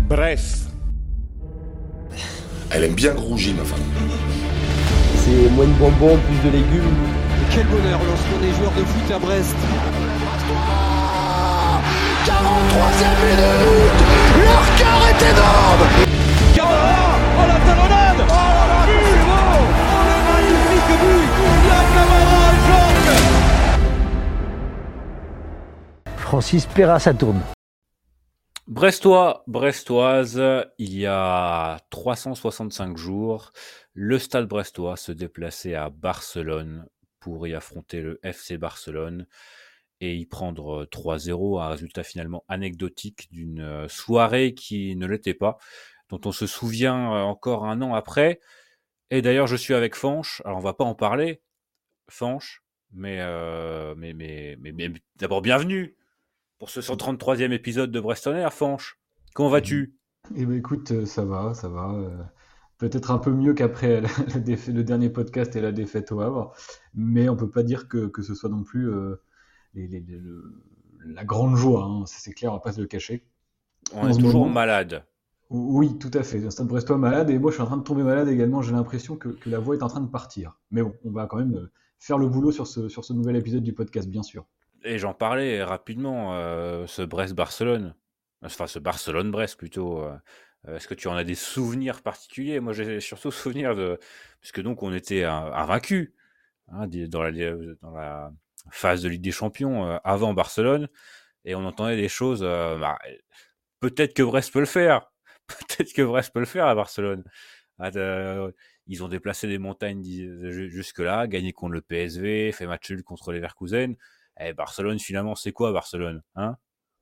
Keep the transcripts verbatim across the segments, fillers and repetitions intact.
Brest. Elle aime bien grouger, ma femme. C'est moins de bonbons, plus de légumes. Et quel bonheur lorsqu'on est joueur de foot à Brest. quarante-troisième minute, leur cœur est énorme. Camara, oh la talonnade, oh là là, c'est bon, oh le magnifique but, la Camara, Jorge. Francis Perra, ça tourne. Brestois, Brestoise, il y a trois cent soixante-cinq jours, le Stade Brestois se déplaçait à Barcelone pour y affronter le F C Barcelone et y prendre trois zéro, un résultat finalement anecdotique d'une soirée qui ne l'était pas, dont on se souvient encore un an après. Et d'ailleurs, je suis avec Fanche, alors on va pas en parler, Fanche, mais, euh, mais, mais, mais, mais d'abord bienvenue pour ce cent trente-troisième épisode de Brest On Air, Fanche. Comment vas-tu ? Eh ben écoute, ça va, ça va. Euh, peut-être un peu mieux qu'après la, la défa- le dernier podcast et la défaite au Havre, mais on peut pas dire que, que ce soit non plus euh, les- les- les- le- la grande joie, hein. Ça, c'est clair, on va pas se le cacher. On En est ce toujours moment- malade. Oui, tout à fait. Un Stade Brestois malade, et moi je suis en train de tomber malade également. J'ai l'impression que, que la voix est en train de partir. Mais bon, on va quand même euh, faire le boulot sur ce, sur ce nouvel épisode du podcast, bien sûr. Et j'en parlais rapidement, euh, ce Brest-Barcelone, enfin ce Barcelone-Brest plutôt. euh, euh, Est-ce que tu en as des souvenirs particuliers ? Moi, j'ai surtout souvenir de, puisque donc on était un- invaincus hein, di- dans la dans la phase de Ligue des Champions euh, avant Barcelone, et on entendait des choses. euh, bah, peut-être que Brest peut le faire, peut-être que Brest peut le faire à Barcelone. Ah, de- ils ont déplacé des montagnes dis- ju- jusque-là, gagné contre le P S V, fait match nul contre les Leverkusen. Eh, Barcelone, finalement, c'est quoi Barcelone hein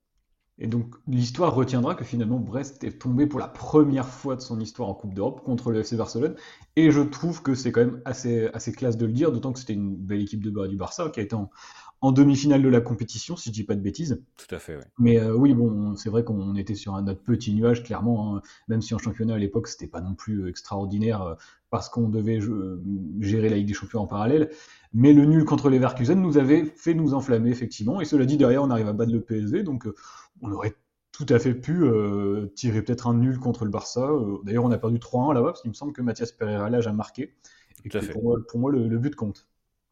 Et donc l'histoire retiendra que finalement Brest est tombé pour la première fois de son histoire en Coupe d'Europe contre le F C Barcelone. Et je trouve que c'est quand même assez, assez classe de le dire, d'autant que c'était une belle équipe de Bar- du Barça qui a été en, en demi-finale de la compétition, si je dis pas de bêtises. Tout à fait, oui. Mais euh, oui, bon, c'est vrai qu'on était sur un autre petit nuage, clairement, hein, même si en championnat à l'époque c'était pas non plus euh, extraordinaire euh, parce qu'on devait euh, gérer la Ligue des Champions en parallèle. Mais le nul contre les Leverkusen nous avait fait nous enflammer, effectivement. Et cela dit, derrière, on arrive à battre le P S V, donc euh, on aurait tout à fait pu euh, tirer peut-être un nul contre le Barça. Euh, D'ailleurs, on a perdu trois un là-bas, parce qu'il me semble que Mathias Pereira l'âge a marqué. Et Tout à que fait. pour moi, pour moi le, le but compte.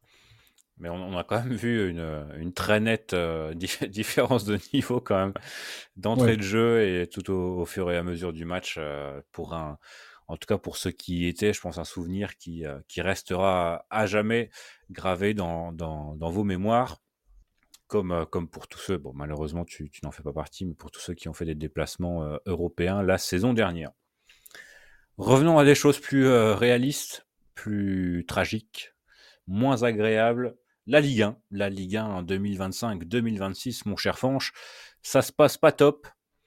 Mais on, on a quand même vu une, une très nette euh, dif- différence de niveau quand même d'entrée Ouais. de jeu et tout au, au fur et à mesure du match euh, pour un, en tout cas pour ceux qui y étaient, je pense un souvenir qui euh, qui restera à jamais gravé dans dans, dans vos mémoires. Comme, euh, comme pour tous ceux, bon malheureusement tu, tu n'en fais pas partie, mais pour tous ceux qui ont fait des déplacements euh, européens la saison dernière. Revenons à des choses plus euh, réalistes, plus tragiques, moins agréables. La Ligue un, la Ligue un en deux mille vingt-cinq deux mille vingt-six, mon cher Fanche, ça se passe pas top.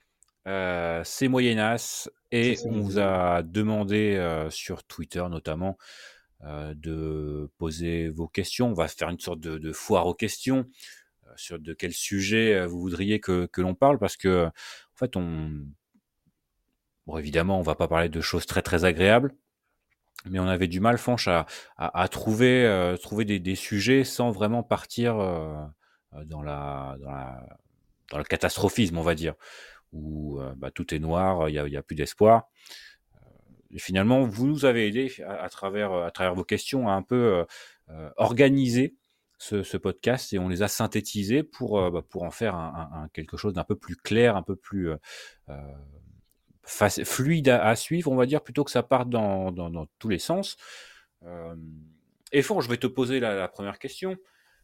Euh, c'est moyennasse et C'est ça, on vous a demandé euh, sur Twitter notamment euh, de poser vos questions. On va faire une sorte de, de foire aux questions euh, sur de quel sujet euh, vous voudriez que, que l'on parle parce que en fait on bon évidemment on va pas parler de choses très très agréables. Mais on avait du mal, Fanche, à, à, à trouver, euh, trouver des, des sujets sans vraiment partir euh, dans, la, dans, la, dans le catastrophisme, on va dire, où euh, bah, tout est noir, il n'y a, y a plus d'espoir. Et finalement, vous nous avez aidé à, à, travers, à travers vos questions à un peu euh, organiser ce, ce podcast et on les a synthétisés pour, euh, bah, pour en faire un, un, un, quelque chose d'un peu plus clair, un peu plus... Euh, Face, fluide à, à suivre, on va dire, plutôt que ça parte dans, dans, dans tous les sens. Euh, et Fon, je vais te poser la, la première question.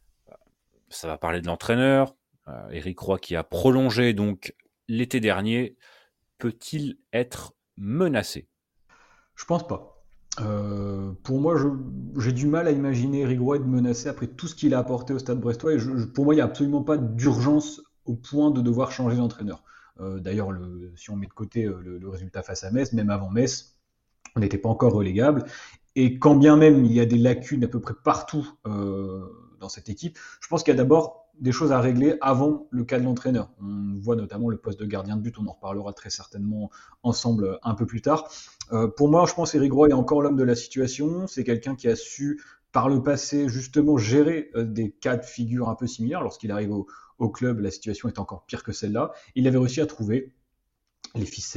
Ça va parler de l'entraîneur, euh, Éric Roy, qui a prolongé donc l'été dernier. Peut-il être menacé ? Je pense pas. Euh, pour moi, je, j'ai du mal à imaginer Éric Roy être menacé après tout ce qu'il a apporté au Stade Brestois. Et je, je- pour moi, il n'y a absolument pas d'urgence au point de devoir changer d'entraîneur. Euh, d'ailleurs, le- si on met de côté euh, le, le résultat face à Metz, même avant Metz, on n'était pas encore relégable. Et quand bien même il y a des lacunes à peu près partout euh, dans cette équipe, je pense qu'il y a d'abord des choses à régler avant le cas de l'entraîneur. On voit notamment le poste de gardien de but, on en reparlera très certainement ensemble un peu plus tard. Euh, pour moi, je pense qu'Éric Roy est encore l'homme de la situation. C'est quelqu'un qui a su, par le passé, justement gérer euh, des cas de figure un peu similaires. Lorsqu'il arrive au, au club, la situation est encore pire que celle-là. Il avait réussi à trouver les ficelles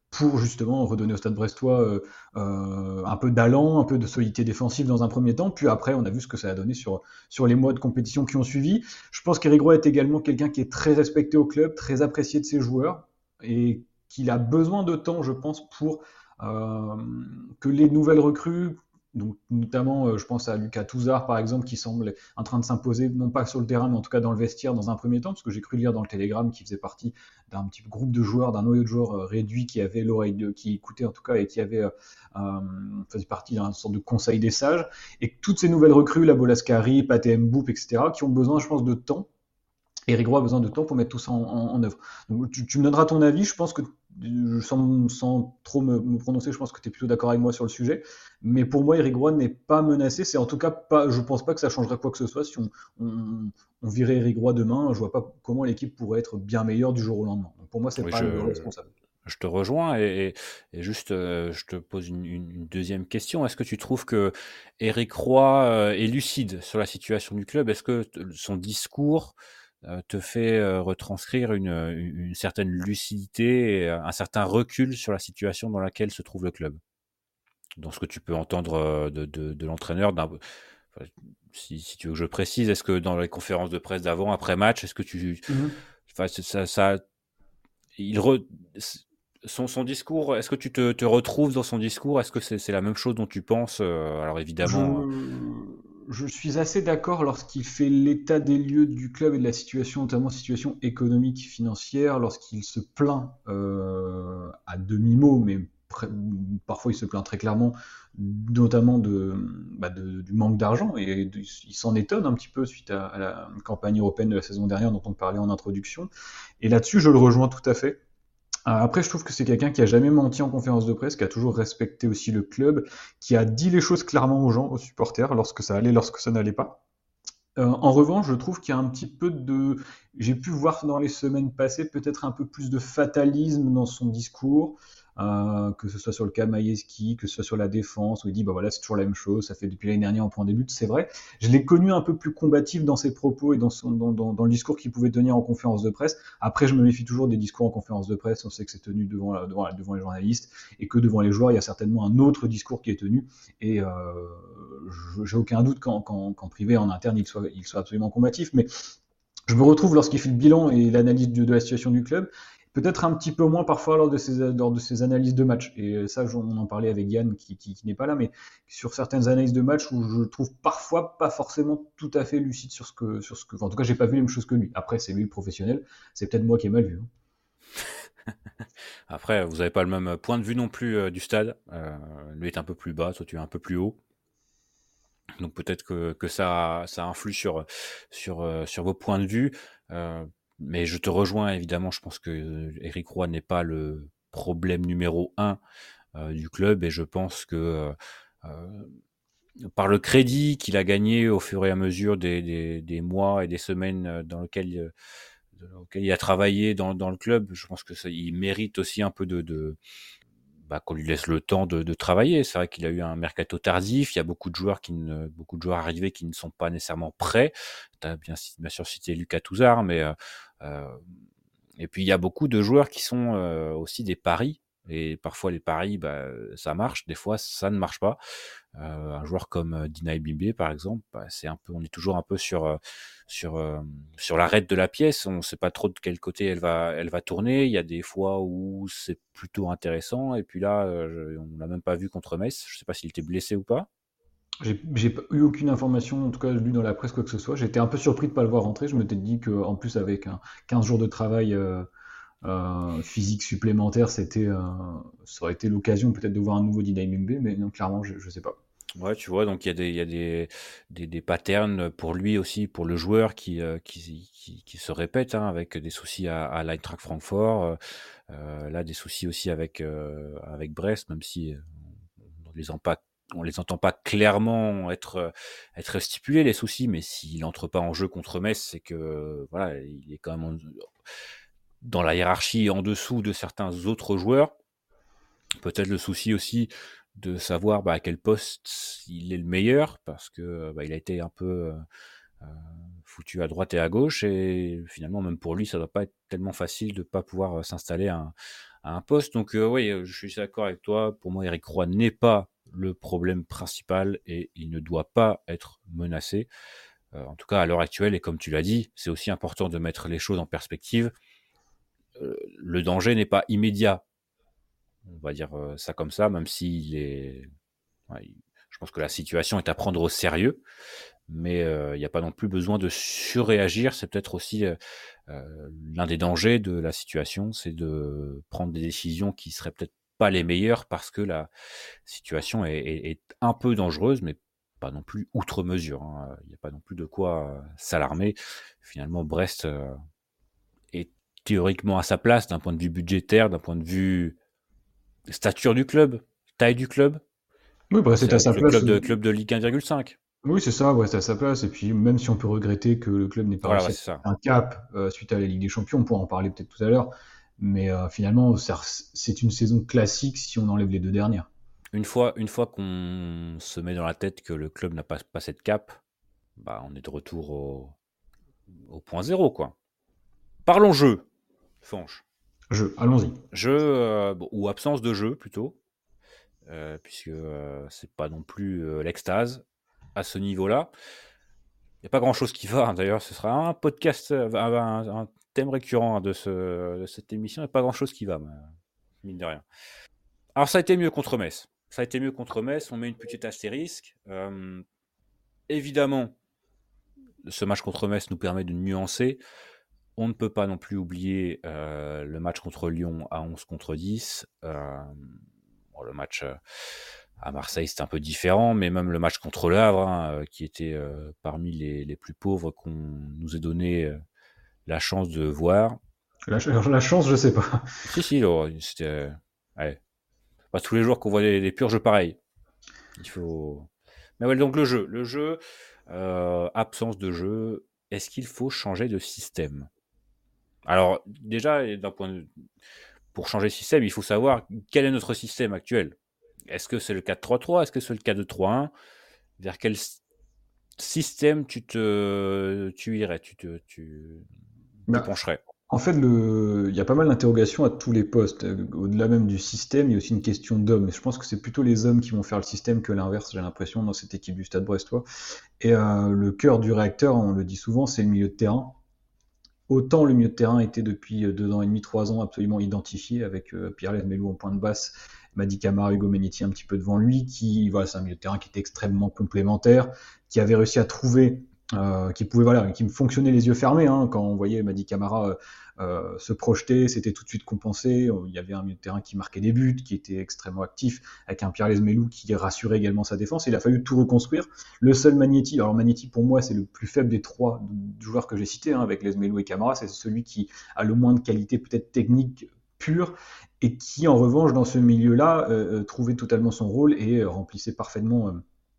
pour justement redonner au Stade Brestois euh, euh, un peu d'allant, un peu de solidité défensive dans un premier temps. Puis après, on a vu ce que ça a donné sur, sur les mois de compétition qui ont suivi. Je pense qu'Éric Roy est également quelqu'un qui est très respecté au club, très apprécié de ses joueurs et qu'il a besoin de temps, je pense, pour euh, que les nouvelles recrues, donc notamment, euh, je pense à Lucas Touzard par exemple, qui semble en train de s'imposer, non pas sur le terrain, mais en tout cas dans le vestiaire dans un premier temps, parce que j'ai cru lire dans le Télégramme qu'il faisait partie d'un petit groupe de joueurs, d'un noyau de joueurs euh, réduit qui avait l'oreille de, qui écoutait en tout cas et qui avait euh, euh, faisait partie d'un sorte de conseil des sages, et que toutes ces nouvelles recrues, la Bolascari, Pathé Mboup, et cetera, qui ont besoin, je pense, de temps. Éric Roy a besoin de temps pour mettre tout ça en, en, en œuvre. Donc, tu, tu me donneras ton avis, je pense que, sans, sans trop me, me prononcer, je pense que tu es plutôt d'accord avec moi sur le sujet. Mais pour moi, Éric Roy n'est pas menacé. C'est en tout cas pas, je pense pas que ça changerait quoi que ce soit si on, on, on virait Éric Roy demain. Je vois pas comment l'équipe pourrait être bien meilleure du jour au lendemain. Donc pour moi, c'est Oui, pas je, le responsable. je te rejoins et, et juste, euh, je te pose une, une- une deuxième question. Est-ce que tu trouves que Éric Roy euh, est lucide sur la situation du club? Est-ce que t- son discours euh, te fait euh, retranscrire une, une, une certaine lucidité et un certain recul sur la situation dans laquelle se trouve le club? Dans ce que tu peux entendre euh, de, de, de l'entraîneur, d'un- enfin, si, si tu veux que je précise, est-ce que dans les conférences de presse d'avant, après match, est-ce que tu, Mhm. enfin, c'est- ça, ça, il re- son, son discours, est-ce que tu te, te retrouves dans son discours? Est-ce que c'est c'est la même chose dont tu penses? Euh, Alors évidemment, euh, Je, je suis assez d'accord lorsqu'il fait l'état des lieux du club et de la situation, notamment situation économique, financière, lorsqu'il se plaint euh, à demi-mot, mais pré- parfois il se plaint très clairement, notamment de, bah, de- du manque d'argent, et de- il s'en étonne un petit peu suite à, à la campagne européenne de la saison dernière dont on parlait en introduction. Et là-dessus, je le rejoins tout à fait. Euh, Après, je trouve que c'est quelqu'un qui a jamais menti en conférence de presse, qui a toujours respecté aussi le club, qui a dit les choses clairement aux gens, aux supporters, lorsque ça allait, lorsque ça n'allait pas. Euh, en revanche, je trouve qu'il y a un petit peu de... J'ai pu voir dans les semaines passées peut-être un peu plus de fatalisme dans son discours, euh, que ce soit sur le cas Maïeski, que ce soit sur la défense, où il dit bah voilà, c'est toujours la même chose, ça fait depuis l'année dernière en point des buts, c'est vrai. Je l'ai connu un peu plus combatif dans ses propos et dans, son, dans, dans, dans le discours qu'il pouvait tenir en conférence de presse. Après, je me méfie toujours des discours en conférence de presse, on sait que c'est tenu devant, la- devant, la- devant les journalistes, et que devant les joueurs, il y a certainement un autre discours qui est tenu, et euh, je- j'ai aucun doute qu'en qu'en- qu'en privé, en interne, il soit, il soit absolument combatif, mais je me retrouve lorsqu'il fait le bilan et l'analyse de, de la situation du club, peut-être un petit peu moins parfois lors de ses, lors de ses analyses de match. Et ça, on en parlait avec Yann qui, qui, qui n'est pas là, mais sur certaines analyses de match où je trouve parfois pas forcément tout à fait lucide sur ce que, sur ce que, enfin, en tout cas, j'ai pas vu les mêmes choses que lui. Après, c'est lui le professionnel, c'est peut-être moi qui ai mal vu, hein. après, vous n'avez pas le même point de vue non plus euh, du stade. Euh, lui est un peu plus bas, toi tu es un peu plus haut. Donc peut-être que, que ça, ça influe sur, sur, euh, sur vos points de vue. Euh, mais je te rejoins évidemment, je pense que Éric Roy n'est pas le problème numéro un euh, du club et je pense que euh, euh, par le crédit qu'il a gagné au fur et à mesure des, des, des mois et des semaines dans lesquels, euh, dans lesquels il a travaillé dans, dans le club, je pense que ça, il mérite aussi un peu de, de bah, qu'on lui laisse le temps de, de travailler. C'est vrai qu'il a eu un mercato tardif. Il y a beaucoup de joueurs qui ne, beaucoup de joueurs arrivés qui ne sont pas nécessairement prêts. Tu as bien, bien sûr cité Lucas Touzard, mais euh, euh, et puis il y a beaucoup de joueurs qui sont euh, aussi des paris. Et parfois les paris, bah, ça marche. Des fois, ça ne marche pas. Euh, un joueur comme euh, Dinaï Bimbe, par exemple, bah, c'est un peu, on est toujours un peu sur euh, sur euh, sur l'arête de la pièce. On ne sait pas trop de quel côté elle va elle va tourner. Il y a des fois où c'est plutôt intéressant, et puis là, euh, je- on l'a même pas vu contre Metz. Je sais pas s'il était blessé ou pas. J'ai j'ai pas eu aucune information, en tout cas lu dans la presse quoi que ce soit. J'étais un peu surpris de pas le voir rentrer. Je m'étais dit qu'en plus avec un quinze jours de travail euh, euh, physique supplémentaire, c'était, euh, ça aurait été l'occasion peut-être de voir un nouveau Dida Mbembe, mais non, clairement, je, je sais pas. Ouais, tu vois, donc il y a des il y a des des, des patterns pour lui aussi, pour le joueur qui euh, qui, qui qui se répètent, hein, avec des soucis à, à l'Eintracht Francfort. Euh, euh, là, des soucis aussi avec euh, avec Brest, même si euh, on les entend pas, on les entend pas clairement être euh, être stipulés les soucis, mais s'il entre pas en jeu contre Metz, c'est que euh, voilà, il est quand même en- dans la hiérarchie en dessous de certains autres joueurs. Peut-être le souci aussi de savoir bah, à quel poste il est le meilleur, parce que bah, il a été un peu euh, foutu à droite et à gauche, et finalement même pour lui ça doit pas être tellement facile de pas pouvoir euh, s'installer un, à un poste. Donc euh, oui, je suis d'accord avec toi. Pour moi, Eric Roy n'est pas le problème principal et il ne doit pas être menacé. Euh, en tout cas, à l'heure actuelle, et comme tu l'as dit, c'est aussi important de mettre les choses en perspective. Euh, le danger n'est pas immédiat. On va dire euh, ça comme ça, même s'il est... Ouais, il... je pense que la situation est à prendre au sérieux, mais il euh, n'y a pas non plus besoin de surréagir. C'est peut-être aussi euh, euh, l'un des dangers de la situation, c'est de prendre des décisions qui seraient peut-être pas les meilleures parce que la situation est, est, est un peu dangereuse, mais pas non plus outre mesure. Hein. Il n'y a pas non plus de quoi euh, s'alarmer. Finalement, Brest euh, est théoriquement à sa place d'un point de vue budgétaire, d'un point de vue stature du club, taille du club. Oui, Brest est à sa Le place. club de, club de Ligue un virgule cinq. Oui, c'est ça, Brest est à sa place. Et puis, même si on peut regretter que le club n'ait pas Voilà, ouais, réussi c'est à ça. faire un cap euh, suite à la Ligue des Champions, on pourra en parler peut-être tout à l'heure. Mais euh, finalement, ça- c'est une saison classique si on enlève les deux dernières. Une fois, une fois qu'on se met dans la tête que le club n'a pas passé de cap, bah, on est de retour au, au point zéro, quoi. Parlons jeu, Fanche. Jeu, allons-y. Jeu, euh, bon, ou absence de jeu, plutôt, euh, puisque euh, c'est pas non plus euh, l'extase à ce niveau-là. Il n'y a pas grand-chose qui va, hein, d'ailleurs, ce sera un podcast, euh, un, un- un thème récurrent hein, de, ce, de cette émission, il n'y a pas grand-chose qui va, mais, mine de rien. Alors, ça a été mieux contre Metz. Ça a été mieux contre Metz, on met une petite astérisque. Euh, évidemment, ce match contre Metz nous permet de nuancer. On ne peut pas non plus oublier euh, le match contre Lyon à onze contre dix. Euh, bon, le match euh, à Marseille, c'était un peu différent, mais même le match contre Le Havre, hein, qui était euh, parmi les, les plus pauvres qu'on nous ait donné euh, la chance de voir. La, la chance, je sais pas. Si, si, là, c'était... Euh, ouais. Pas tous les jours qu'on voit des, des purges pareilles. Il faut... Mais ouais, donc le jeu. Le jeu, euh, absence de jeu. Est-ce qu'il faut changer de système ? Alors, déjà, d'un point de... pour changer de système, il faut savoir quel est notre système actuel. Est-ce que c'est le quatre trois trois ? Est-ce que c'est le quatre deux trois un ? Vers quel système tu te tu irais, tu te tu Bah, te pencherais ? En fait, le... il y a pas mal d'interrogations à tous les postes. Au-delà même du système, il y a aussi une question d'hommes. Je pense que c'est plutôt les hommes qui vont faire le système que l'inverse, j'ai l'impression, dans cette équipe du Stade Brestois. Et euh, le cœur du réacteur, on le dit souvent, c'est le milieu de terrain. Autant le milieu de terrain était depuis deux ans et demi, trois ans absolument identifié avec euh, Pierre Lesmelou en point de basse, Mady Camara, Hugo Megnetti un petit peu devant lui, qui voilà, c'est un milieu de terrain qui était extrêmement complémentaire, qui avait réussi à trouver, euh, qui pouvait voilà, qui fonctionnait les yeux fermés hein, quand on voyait Mady Camara euh, euh, se projeter, c'était tout de suite compensé. Il y avait un milieu de terrain qui marquait des buts, qui était extrêmement actif, avec un Pierre Lesmelou qui rassurait également sa défense. Il a fallu tout reconstruire. Le seul Magnetti, alors Magnetti pour moi c'est le plus faible des trois joueurs que j'ai cités, hein, avec Lesmelou et Camara, c'est celui qui a le moins de qualité peut-être technique pure et qui en revanche dans ce milieu-là euh, trouvait totalement son rôle et euh, remplissait parfaitement euh,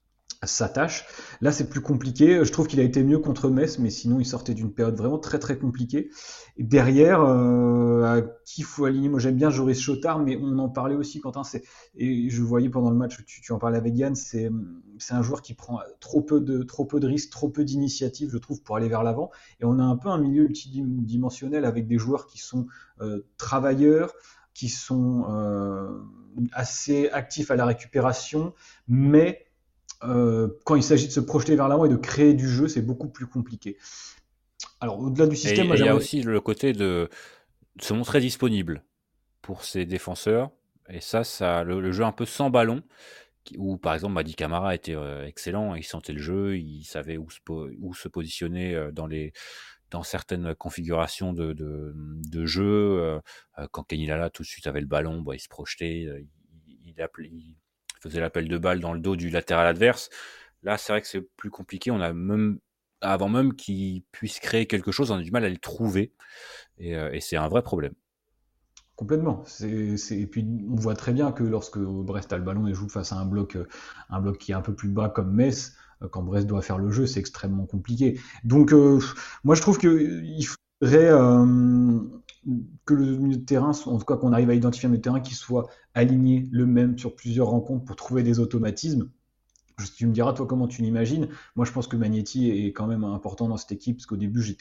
sa tâche. Là, c'est plus compliqué. Je trouve qu'il a été mieux contre Metz, mais sinon, il sortait d'une période vraiment très très compliquée. Et derrière, euh, à qui faut aligner ? Moi, j'aime bien Joris Chotard, mais on en parlait aussi, Quentin. C'est... Et je voyais pendant le match, tu, tu en parlais avec Yann, c'est, c'est un joueur qui prend trop peu de trop peu de risques, trop peu d'initiatives, je trouve, pour aller vers l'avant. Et on a un peu un milieu multidimensionnel avec des joueurs qui sont euh, travailleurs, qui sont euh, assez actifs à la récupération, mais Euh, quand il s'agit de se projeter vers l'avant et de créer du jeu, c'est beaucoup plus compliqué. Alors, au-delà du système, et moi, il y a j'aimerais... aussi le côté de se montrer disponible pour ses défenseurs. Et ça, ça le, le jeu un peu sans ballon, qui, où par exemple Mady Camara était euh, excellent, il sentait le jeu, il savait où se, po- où se positionner euh, dans, les, dans certaines configurations de, de, de jeu. Euh, quand Kenny Lala tout de suite avait le ballon, bah, il se projetait, euh, il, il, appelait, il faisait l'appel de balle dans le dos du latéral adverse. Là, c'est vrai que c'est plus compliqué. On a même, avant même qu'il puisse créer quelque chose, on a du mal à le trouver. Et, euh, et c'est un vrai problème. Complètement. C'est, c'est... Et puis, on voit très bien que lorsque Brest a le ballon et joue face à un bloc, un bloc qui est un peu plus bas comme Metz, quand Brest doit faire le jeu, c'est extrêmement compliqué. Donc, euh, moi, je trouve qu'il faudrait euh, que le milieu de terrain, en tout cas qu'on arrive à identifier un milieu de terrain qui soit aligné le même sur plusieurs rencontres pour trouver des automatismes. Tu me diras, toi, comment tu l'imagines. Moi, je pense que Magnetti est quand même important dans cette équipe, parce qu'au début, j'étais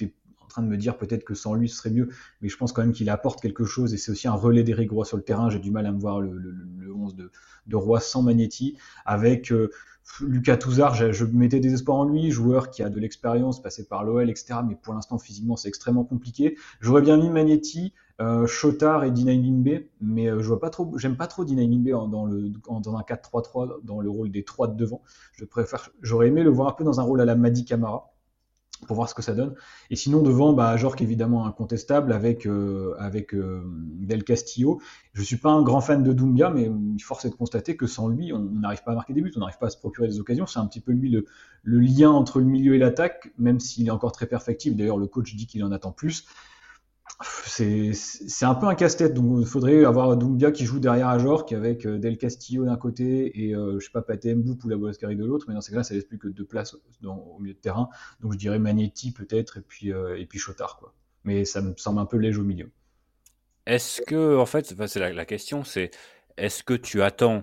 en train de me dire peut-être que sans lui ce serait mieux, mais je pense quand même qu'il apporte quelque chose et c'est aussi un relais d'Éric Roy sur le terrain. J'ai du mal à me voir le, le, le onze de, de Roy sans Magnetti. Avec euh, Lucas Touzard, je, je mettais des espoirs en lui, joueur qui a de l'expérience, passé par l'O L, et cetera. Mais pour l'instant, physiquement, c'est extrêmement compliqué. J'aurais bien mis Magnetti, euh, Chotard et Dinaï Limbe, mais euh, je vois pas trop, j'aime pas trop Dinaï Limbe en, dans, le, en, dans un quatre trois trois, dans le rôle des trois de devant. Je préfère, j'aurais aimé le voir un peu dans un rôle à la Madi Camara, pour voir ce que ça donne. Et sinon, devant, bah, Jorque, évidemment, incontestable, avec, euh, avec euh, Del Castillo. Je suis pas un grand fan de Doumbia, mais force est de constater que sans lui, on n'arrive pas à marquer des buts, on n'arrive pas à se procurer des occasions. C'est un petit peu lui le, le lien entre le milieu et l'attaque, même s'il est encore très perfectible. D'ailleurs, le coach dit qu'il en attend plus. C'est, c'est un peu un casse-tête, donc il faudrait avoir Doumbia qui joue derrière Ajorque avec Del Castillo d'un côté et euh, je sais pas Pathé Mboup ou la Bolascari de l'autre, mais dans ces cas-là ça laisse plus que deux places dans, au milieu de terrain, donc je dirais Magnetti peut-être et puis euh, et puis Chotard quoi. Mais ça me semble un peu léger au milieu. Est-ce que, en fait, c'est la, la question, c'est est-ce que tu attends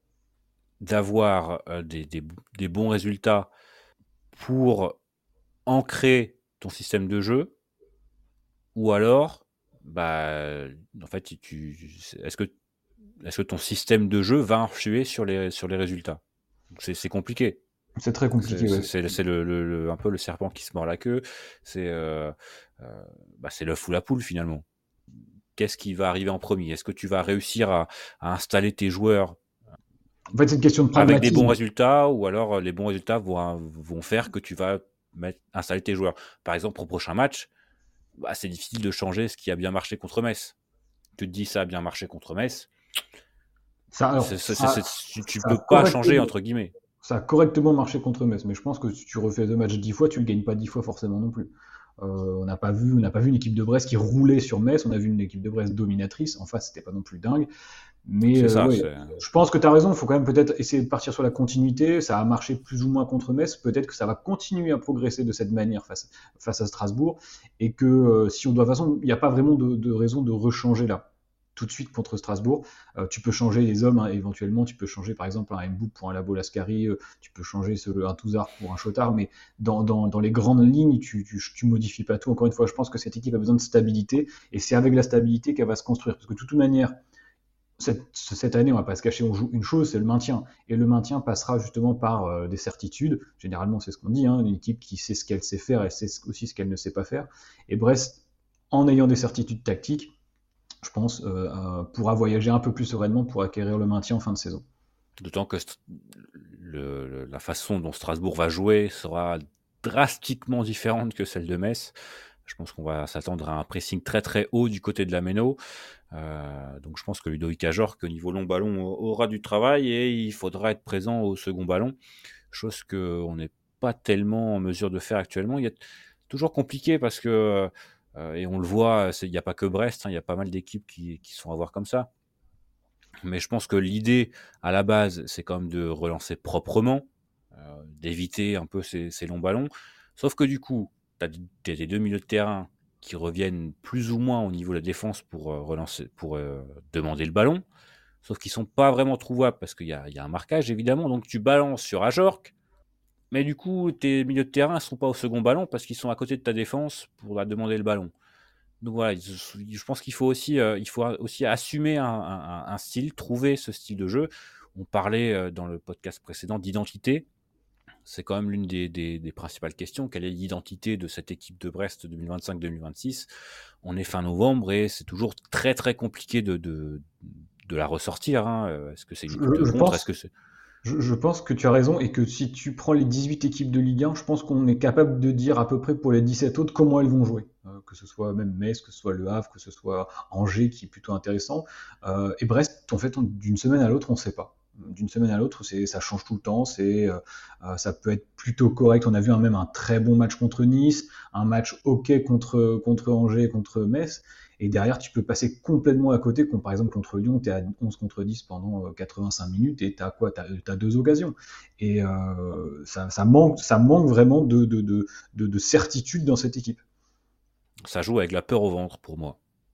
d'avoir euh, des, des, des bons résultats pour ancrer ton système de jeu? Ou alors, bah, en fait, tu, est-ce que, est-ce que ton système de jeu va influer sur les, sur les résultats? C'est, c'est compliqué. C'est très compliqué. C'est, ouais. c'est, c'est le, le, le, un peu le serpent qui se mord la queue. C'est, euh, euh, bah, c'est l'œuf ou la poule finalement. Qu'est-ce qui va arriver en premier? Est-ce que tu vas réussir à, à installer tes joueurs en fait, c'est une question de avec des pragmatisme. bons résultats, ou alors les bons résultats vont, vont faire que tu vas mettre, installer tes joueurs? Par exemple, au prochain match, bah, c'est difficile de changer ce qui a bien marché contre Metz. Tu te dis ça a bien marché contre Metz. Ça, alors, c'est, c'est, ça, c'est, c'est, tu ça peux pas changer entre guillemets. Ça a correctement marché contre Metz, mais je pense que si tu refais deux matchs dix fois, tu le gagnes pas dix fois forcément non plus. Euh, on n'a pas vu, on n'a pas vu une équipe de Brest qui roulait sur Metz. On a vu une équipe de Brest dominatrice. En face, c'était pas non plus dingue. Mais euh, ça, ouais, je pense que tu as raison. Il faut quand même peut-être essayer de partir sur la continuité. Ça a marché plus ou moins contre Metz. Peut-être que ça va continuer à progresser de cette manière face, face à Strasbourg. Et que euh, si on doit, de toute façon, il n'y a pas vraiment de, de raison de rechanger là. Tout de suite contre Strasbourg. Euh, tu peux changer les hommes, hein, éventuellement. Tu peux changer, par exemple, un Mboup pour un Labo Lascari. Euh, tu peux changer ce, un Touzard pour un Chotard. Mais dans, dans, dans les grandes lignes, tu, tu, tu modifies pas tout. Encore une fois, je pense que cette équipe a besoin de stabilité. Et c'est avec la stabilité qu'elle va se construire. Parce que de toute manière, cette, cette année, on va pas se cacher, on joue une chose, c'est le maintien. Et le maintien passera justement par euh, des certitudes. Généralement, c'est ce qu'on dit. Hein, une équipe qui sait ce qu'elle sait faire et sait aussi ce qu'elle ne sait pas faire. Et Brest, en ayant des certitudes tactiques, je pense, euh, euh, pourra voyager un peu plus sereinement pour acquérir le maintien en fin de saison. D'autant que le, le, la façon dont Strasbourg va jouer sera drastiquement différente que celle de Metz. Je pense qu'on va s'attendre à un pressing très très haut du côté de la Méno. Euh, donc je pense que Ludovic Ajorque, au niveau long ballon, aura du travail et il faudra être présent au second ballon. Chose qu'on n'est pas tellement en mesure de faire actuellement. Il y a toujours compliqué parce que Euh, et on le voit, il n'y a pas que Brest, il hein, y a pas mal d'équipes qui, qui sont à voir comme ça. Mais je pense que l'idée, à la base, c'est quand même de relancer proprement, euh, d'éviter un peu ces, ces longs ballons. Sauf que du coup, tu as des deux milieux de terrain qui reviennent plus ou moins au niveau de la défense pour, euh, relancer, pour euh, demander le ballon. Sauf qu'ils ne sont pas vraiment trouvables parce qu'il y a, y a un marquage, évidemment. Donc tu balances sur Ajorque. Mais du coup, tes milieux de terrain ne sont pas au second ballon parce qu'ils sont à côté de ta défense pour la demander le ballon. Donc voilà, je pense qu'il faut aussi, euh, il faut aussi assumer un, un, un style, trouver ce style de jeu. On parlait euh, dans le podcast précédent d'identité. C'est quand même l'une des, des, des principales questions. Quelle est l'identité de cette équipe de Brest deux mille vingt-cinq deux mille vingt-six? On est fin novembre et c'est toujours très très compliqué de, de, de la ressortir. Hein. Est-ce que c'est une équipe de contre? Est-ce que c'est... Je, je pense que tu as raison et que si tu prends les dix-huit équipes de Ligue un, je pense qu'on est capable de dire à peu près pour les dix-sept autres comment elles vont jouer. Euh, que ce soit même Metz, que ce soit Le Havre, que ce soit Angers qui est plutôt intéressant. Euh, et Brest, en fait, on, d'une semaine à l'autre, on ne sait pas. D'une semaine à l'autre, c'est, ça change tout le temps. C'est, euh, ça peut être plutôt correct. On a vu un, même un très bon match contre Nice, un match ok contre, contre Angers, contre Metz. Et derrière, tu peux passer complètement à côté, comme par exemple contre Lyon, tu es à onze contre dix pendant quatre-vingt-cinq minutes et tu as quoi? Tu as deux occasions. Et euh, ça, ça, manque, ça manque vraiment de, de, de, de, de certitude dans cette équipe. Ça joue avec la peur au ventre pour moi.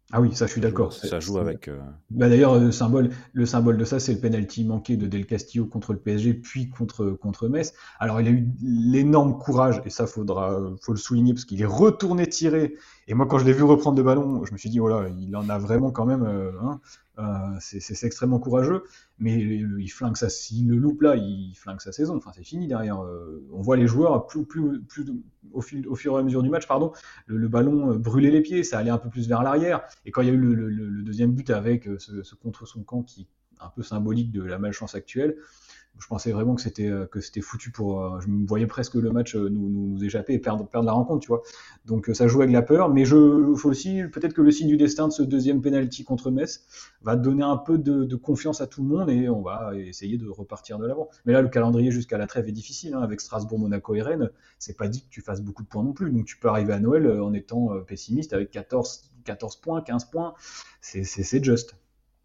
Ah oui, ça je suis Ça joue, d'accord. ça C'est- joue c'est- avec. euh, Bah, d'ailleurs, le symbole, le symbole de ça, c'est le penalty manqué de Del Castillo contre le P S G, puis contre, contre Metz. Alors, il a eu l'énorme courage, et ça, faudra, faut le souligner, parce qu'il est retourné tirer. Et moi, quand je l'ai vu reprendre le ballon, je me suis dit, oh là, il en a vraiment quand même. euh, hein, euh, c'est c'est- c'est extrêmement courageux, mais il il flingue sa, s'il le loupe là, il flingue sa saison. Enfin, c'est fini derrière. Euh, on voit les joueurs, plus, plus, plus, au, fil, au fur et à mesure du match, pardon, le, le ballon euh, brûlait les pieds, ça allait un peu plus vers l'arrière. Et quand il y a eu le, le- le deuxième but avec euh, ce, ce contre son camp qui est un peu symbolique de la malchance actuelle, je pensais vraiment que c'était euh, que c'était foutu pour. Euh, je me voyais presque le match euh, nous, nous, nous échapper et perdre, perdre la rencontre, tu vois. Donc euh, ça joue avec la peur, mais je faut aussi peut-être que le signe du destin de ce deuxième penalty contre Metz va donner un peu de, de confiance à tout le monde et on va essayer de repartir de l'avant. Mais là, le calendrier jusqu'à la trêve est difficile, hein, avec Strasbourg, Monaco et Rennes. C'est pas dit que tu fasses beaucoup de points non plus, donc tu peux arriver à Noël euh, en étant euh, pessimiste avec quatorze, quatorze points, quinze points. C'est, c'est, c'est juste.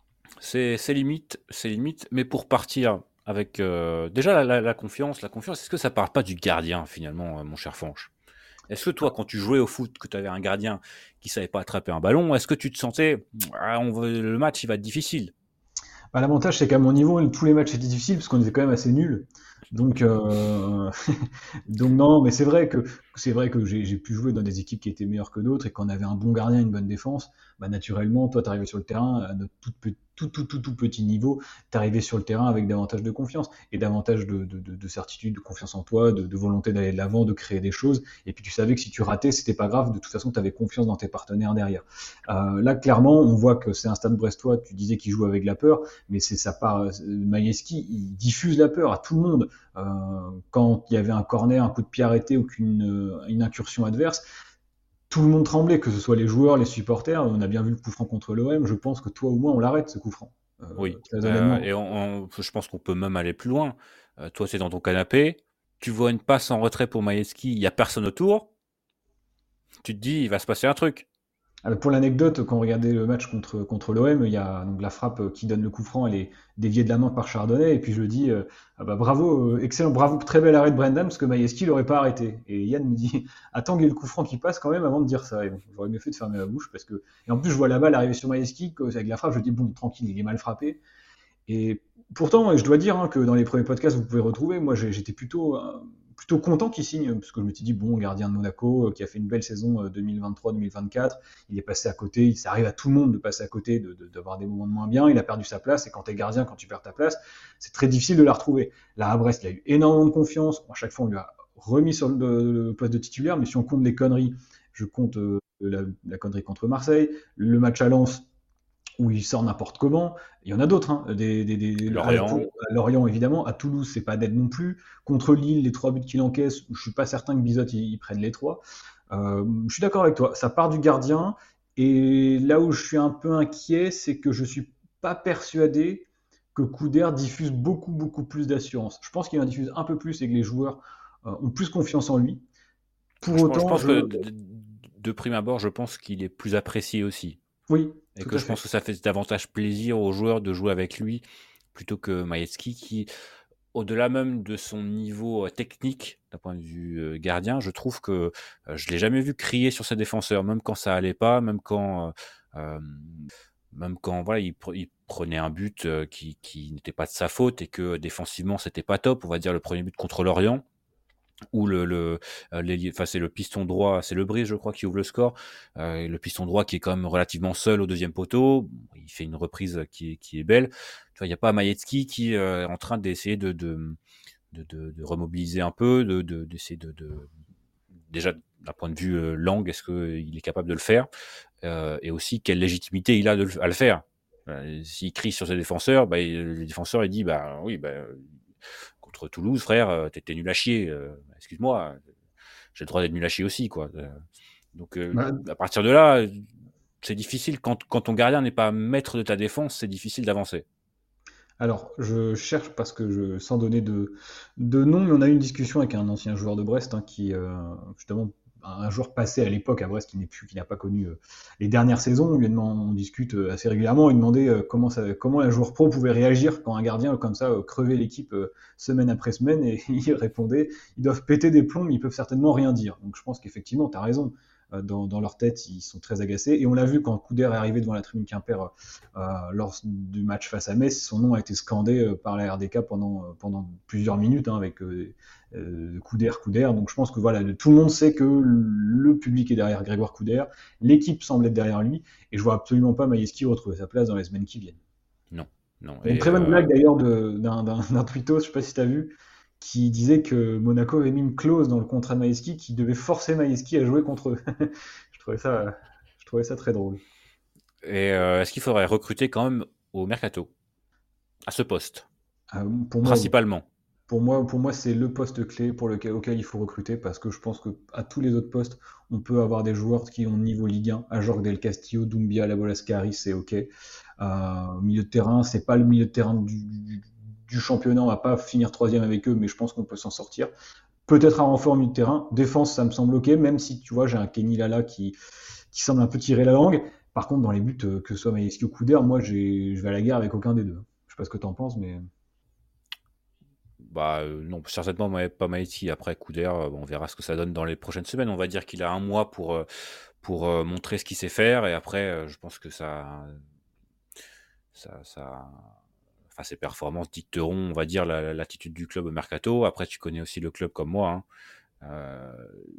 C'est c'est limite, c'est limite. Mais pour partir avec euh, déjà la, la- la confiance, la confiance, est-ce que ça part pas du gardien finalement, euh, mon cher Fanche? Est-ce que toi, quand tu jouais au foot, que tu avais un gardien qui savait pas attraper un ballon, est-ce que tu te sentais, ah, on veut, le match il va être difficile? Bah, l'avantage, c'est qu'à mon niveau, tous les matchs étaient difficiles parce qu'on était quand même assez nuls. Donc, euh, donc non, mais c'est vrai que c'est vrai que j'ai j'ai pu jouer dans des équipes qui étaient meilleures que d'autres et qu'on avait un bon gardien, une bonne défense. Bah naturellement, toi, t'arrivais sur le terrain à notre tout, pe- tout, tout, tout, tout petit niveau, t'arrivais sur le terrain avec davantage de confiance et davantage de, de, de, de certitude, de confiance en toi, de, de volonté d'aller de l'avant, de créer des choses. Et puis tu savais que si tu ratais, c'était pas grave. De toute façon, tu avais confiance dans tes partenaires derrière. Euh, là, clairement, on voit que c'est un Stade Brestois. Tu disais qu'il joue avec la peur, mais c'est sa part. Maïeski, il diffuse la peur à tout le monde. Euh, quand il y avait un corner, un coup de pied arrêté ou qu'une euh, une incursion adverse, tout le monde tremblait, que ce soit les joueurs, les supporters. On a bien vu le coup franc contre l'O M. Je pense que toi ou moi, on l'arrête ce coup franc. Euh, Oui. très Euh, honnêtement. et on- on- je pense qu'on peut même aller plus loin. Euh, toi, c'est dans ton canapé, tu vois une passe en retrait pour Maïeski, il y a personne autour, tu te dis, il va se passer un truc. Alors, pour l'anecdote, quand on regardait le match contre, contre l'O M, il y a donc la frappe qui donne le coup franc, elle est déviée de la main par Chardonnay, et puis je dis, euh, ah bah bravo, euh, excellent, bravo, très bel arrêt de Brendan, parce que Maïeski l'aurait pas arrêté. Et Yann me dit, attends qu'il y ait le coup franc qui passe quand même avant de dire ça. Et bon, j'aurais mieux fait de fermer la bouche, parce que, et en plus je vois la balle arriver sur Maïeski, avec la frappe, je dis, bon, tranquille, il est mal frappé. Et pourtant, je dois dire hein, que dans les premiers podcasts, vous pouvez retrouver, moi j'ai- j'étais plutôt, euh, plutôt content qu'il signe, parce que je me suis dit, bon, gardien de Monaco, euh, qui a fait une belle saison euh, deux mille vingt-trois deux mille vingt-quatre, il est passé à côté, ça arrive à tout le monde de passer à côté, de- de- d'avoir des moments de moins bien, il a perdu sa place, et quand tu es gardien, quand tu perds ta place, c'est très difficile de la retrouver. Là, à Brest, il a eu énormément de confiance, à chaque fois on lui a remis sur le, le poste de titulaire, mais si on compte les conneries, je compte euh, la, la connerie contre Marseille, le match à Lens, où il sort n'importe comment. Il y en a d'autres, hein, des, des, des, Lorient. à Lorient évidemment, à Toulouse c'est pas d'aide non plus. Contre Lille, les trois buts qu'il encaisse, je suis pas certain que Bizot ils, ils prennent les trois. Euh, je suis d'accord avec toi, ça part du gardien. Et là où je suis un peu inquiet, c'est que je suis pas persuadé que Couder diffuse beaucoup beaucoup plus d'assurance. Je pense qu'il en diffuse un peu plus et que les joueurs euh, ont plus confiance en lui. Pour Je pense, je autant, pense je... que de, de- de prime abord, je pense qu'il est plus apprécié aussi. oui, Et tout que à je fait. pense que ça fait davantage plaisir aux joueurs de jouer avec lui plutôt que Maïeski qui, au-delà même de son niveau euh, technique d'un point de vue euh, gardien, je trouve que euh, je l'ai jamais vu crier sur ses défenseurs, même quand ça allait pas, même quand, euh, euh, même quand voilà, il, pre- il prenait un but euh, qui, qui n'était pas de sa faute et que défensivement c'était pas top. On va dire le premier but contre Lorient, où le, le, euh, l'ailier- enfin, c'est le piston droit, c'est le Brise, je crois, qui ouvre le score. Euh, et le piston droit qui est quand même relativement seul au deuxième poteau. Bon, il fait une reprise qui est, qui est belle. Tu vois, il n'y a pas Maïetski qui euh, est en train d'essayer de, de, de, de, de remobiliser un peu, de, de, d'essayer de, de... Déjà, d'un point de vue euh, langue, est-ce qu'il est capable de le faire euh, et aussi quelle légitimité il a de le, à le faire. Euh, s'il crie sur ses défenseurs, bah, il, le défenseur il dit bah oui, bah, contre Toulouse, frère, euh, t'étais nul à chier. Euh, excuse-moi, j'ai le droit d'être nul à chier aussi, quoi. Euh, donc euh, Bah, à partir de là, c'est difficile quand, quand ton gardien n'est pas maître de ta défense, c'est difficile d'avancer. alors, je cherche parce que je, sans donner de, de nom, mais on a eu une discussion avec un ancien joueur de Brest, hein, qui, euh, justement, un joueur passé à l'époque à Brest qui n'est plus, qui n'a pas connu euh, les dernières saisons. On, lui demande, on discute euh, assez régulièrement. Il demandait euh, comment, ça, comment un joueur pro pouvait réagir quand un gardien, comme ça, euh, crevait l'équipe euh, semaine après semaine. Et il répondait, ils doivent péter des plombs, mais ils peuvent certainement rien dire. Donc je pense qu'effectivement, tu as raison. euh, dans, dans leur tête, ils sont très agacés. Et on l'a vu quand Couder est arrivé devant la tribune Quimper euh, lors du match face à Metz, son nom a été scandé euh, par la R D K pendant, euh, pendant plusieurs minutes hein, avec euh, euh, Couder, Couder. Donc je pense que voilà, tout le monde sait que le public est derrière Grégoire Couder, l'équipe semble être derrière lui, et je vois absolument pas Maïeski retrouver sa place dans les semaines qui viennent. Non, non. Il y a une Et, très bonne euh, blague d'ailleurs de- d'un, d'un, d'un tweetos, je sais pas si tu as vu, qui disait que Monaco avait mis une clause dans le contrat de Maïeski qui devait forcer Maïeski à jouer contre eux. je, trouvais ça, je trouvais ça très drôle. et euh, est-ce qu'il faudrait recruter quand même au mercato à ce poste, Euh, pour moi, principalement? Pour moi, pour moi, c'est le poste clé pour lequel, auquel il faut recruter parce que je pense qu'à tous les autres postes, on peut avoir des joueurs qui ont niveau Ligue un. Ajorc Del Castillo, Doumbia, Labolascari, c'est OK. Euh, milieu de terrain, c'est pas le milieu de terrain du, du, du championnat. On va pas finir troisième avec eux, mais je pense qu'on peut s'en sortir. Peut-être un renfort au milieu de terrain. Défense, ça me semble OK, même si tu vois, j'ai un Kenny Lala qui, qui semble un peu tirer la langue. Par contre, dans les buts, euh, que ce soit Maïeski ou Couder, moi, j'ai, je vais à la guerre avec aucun des deux. Je sais pas ce que t'en penses, mais. Bah euh, non, certainement Ma- pas Maïti. Après Couder, euh, bon, on verra ce que ça donne dans les prochaines semaines. On va dire qu'il a un mois pour, euh, pour euh, montrer ce qu'il sait faire. Et après, euh, je pense que ça, ça, ça, enfin, ses performances dicteront, on va dire, la- l'attitude du club au mercato. Après, tu connais aussi le club comme moi, hein. Euh,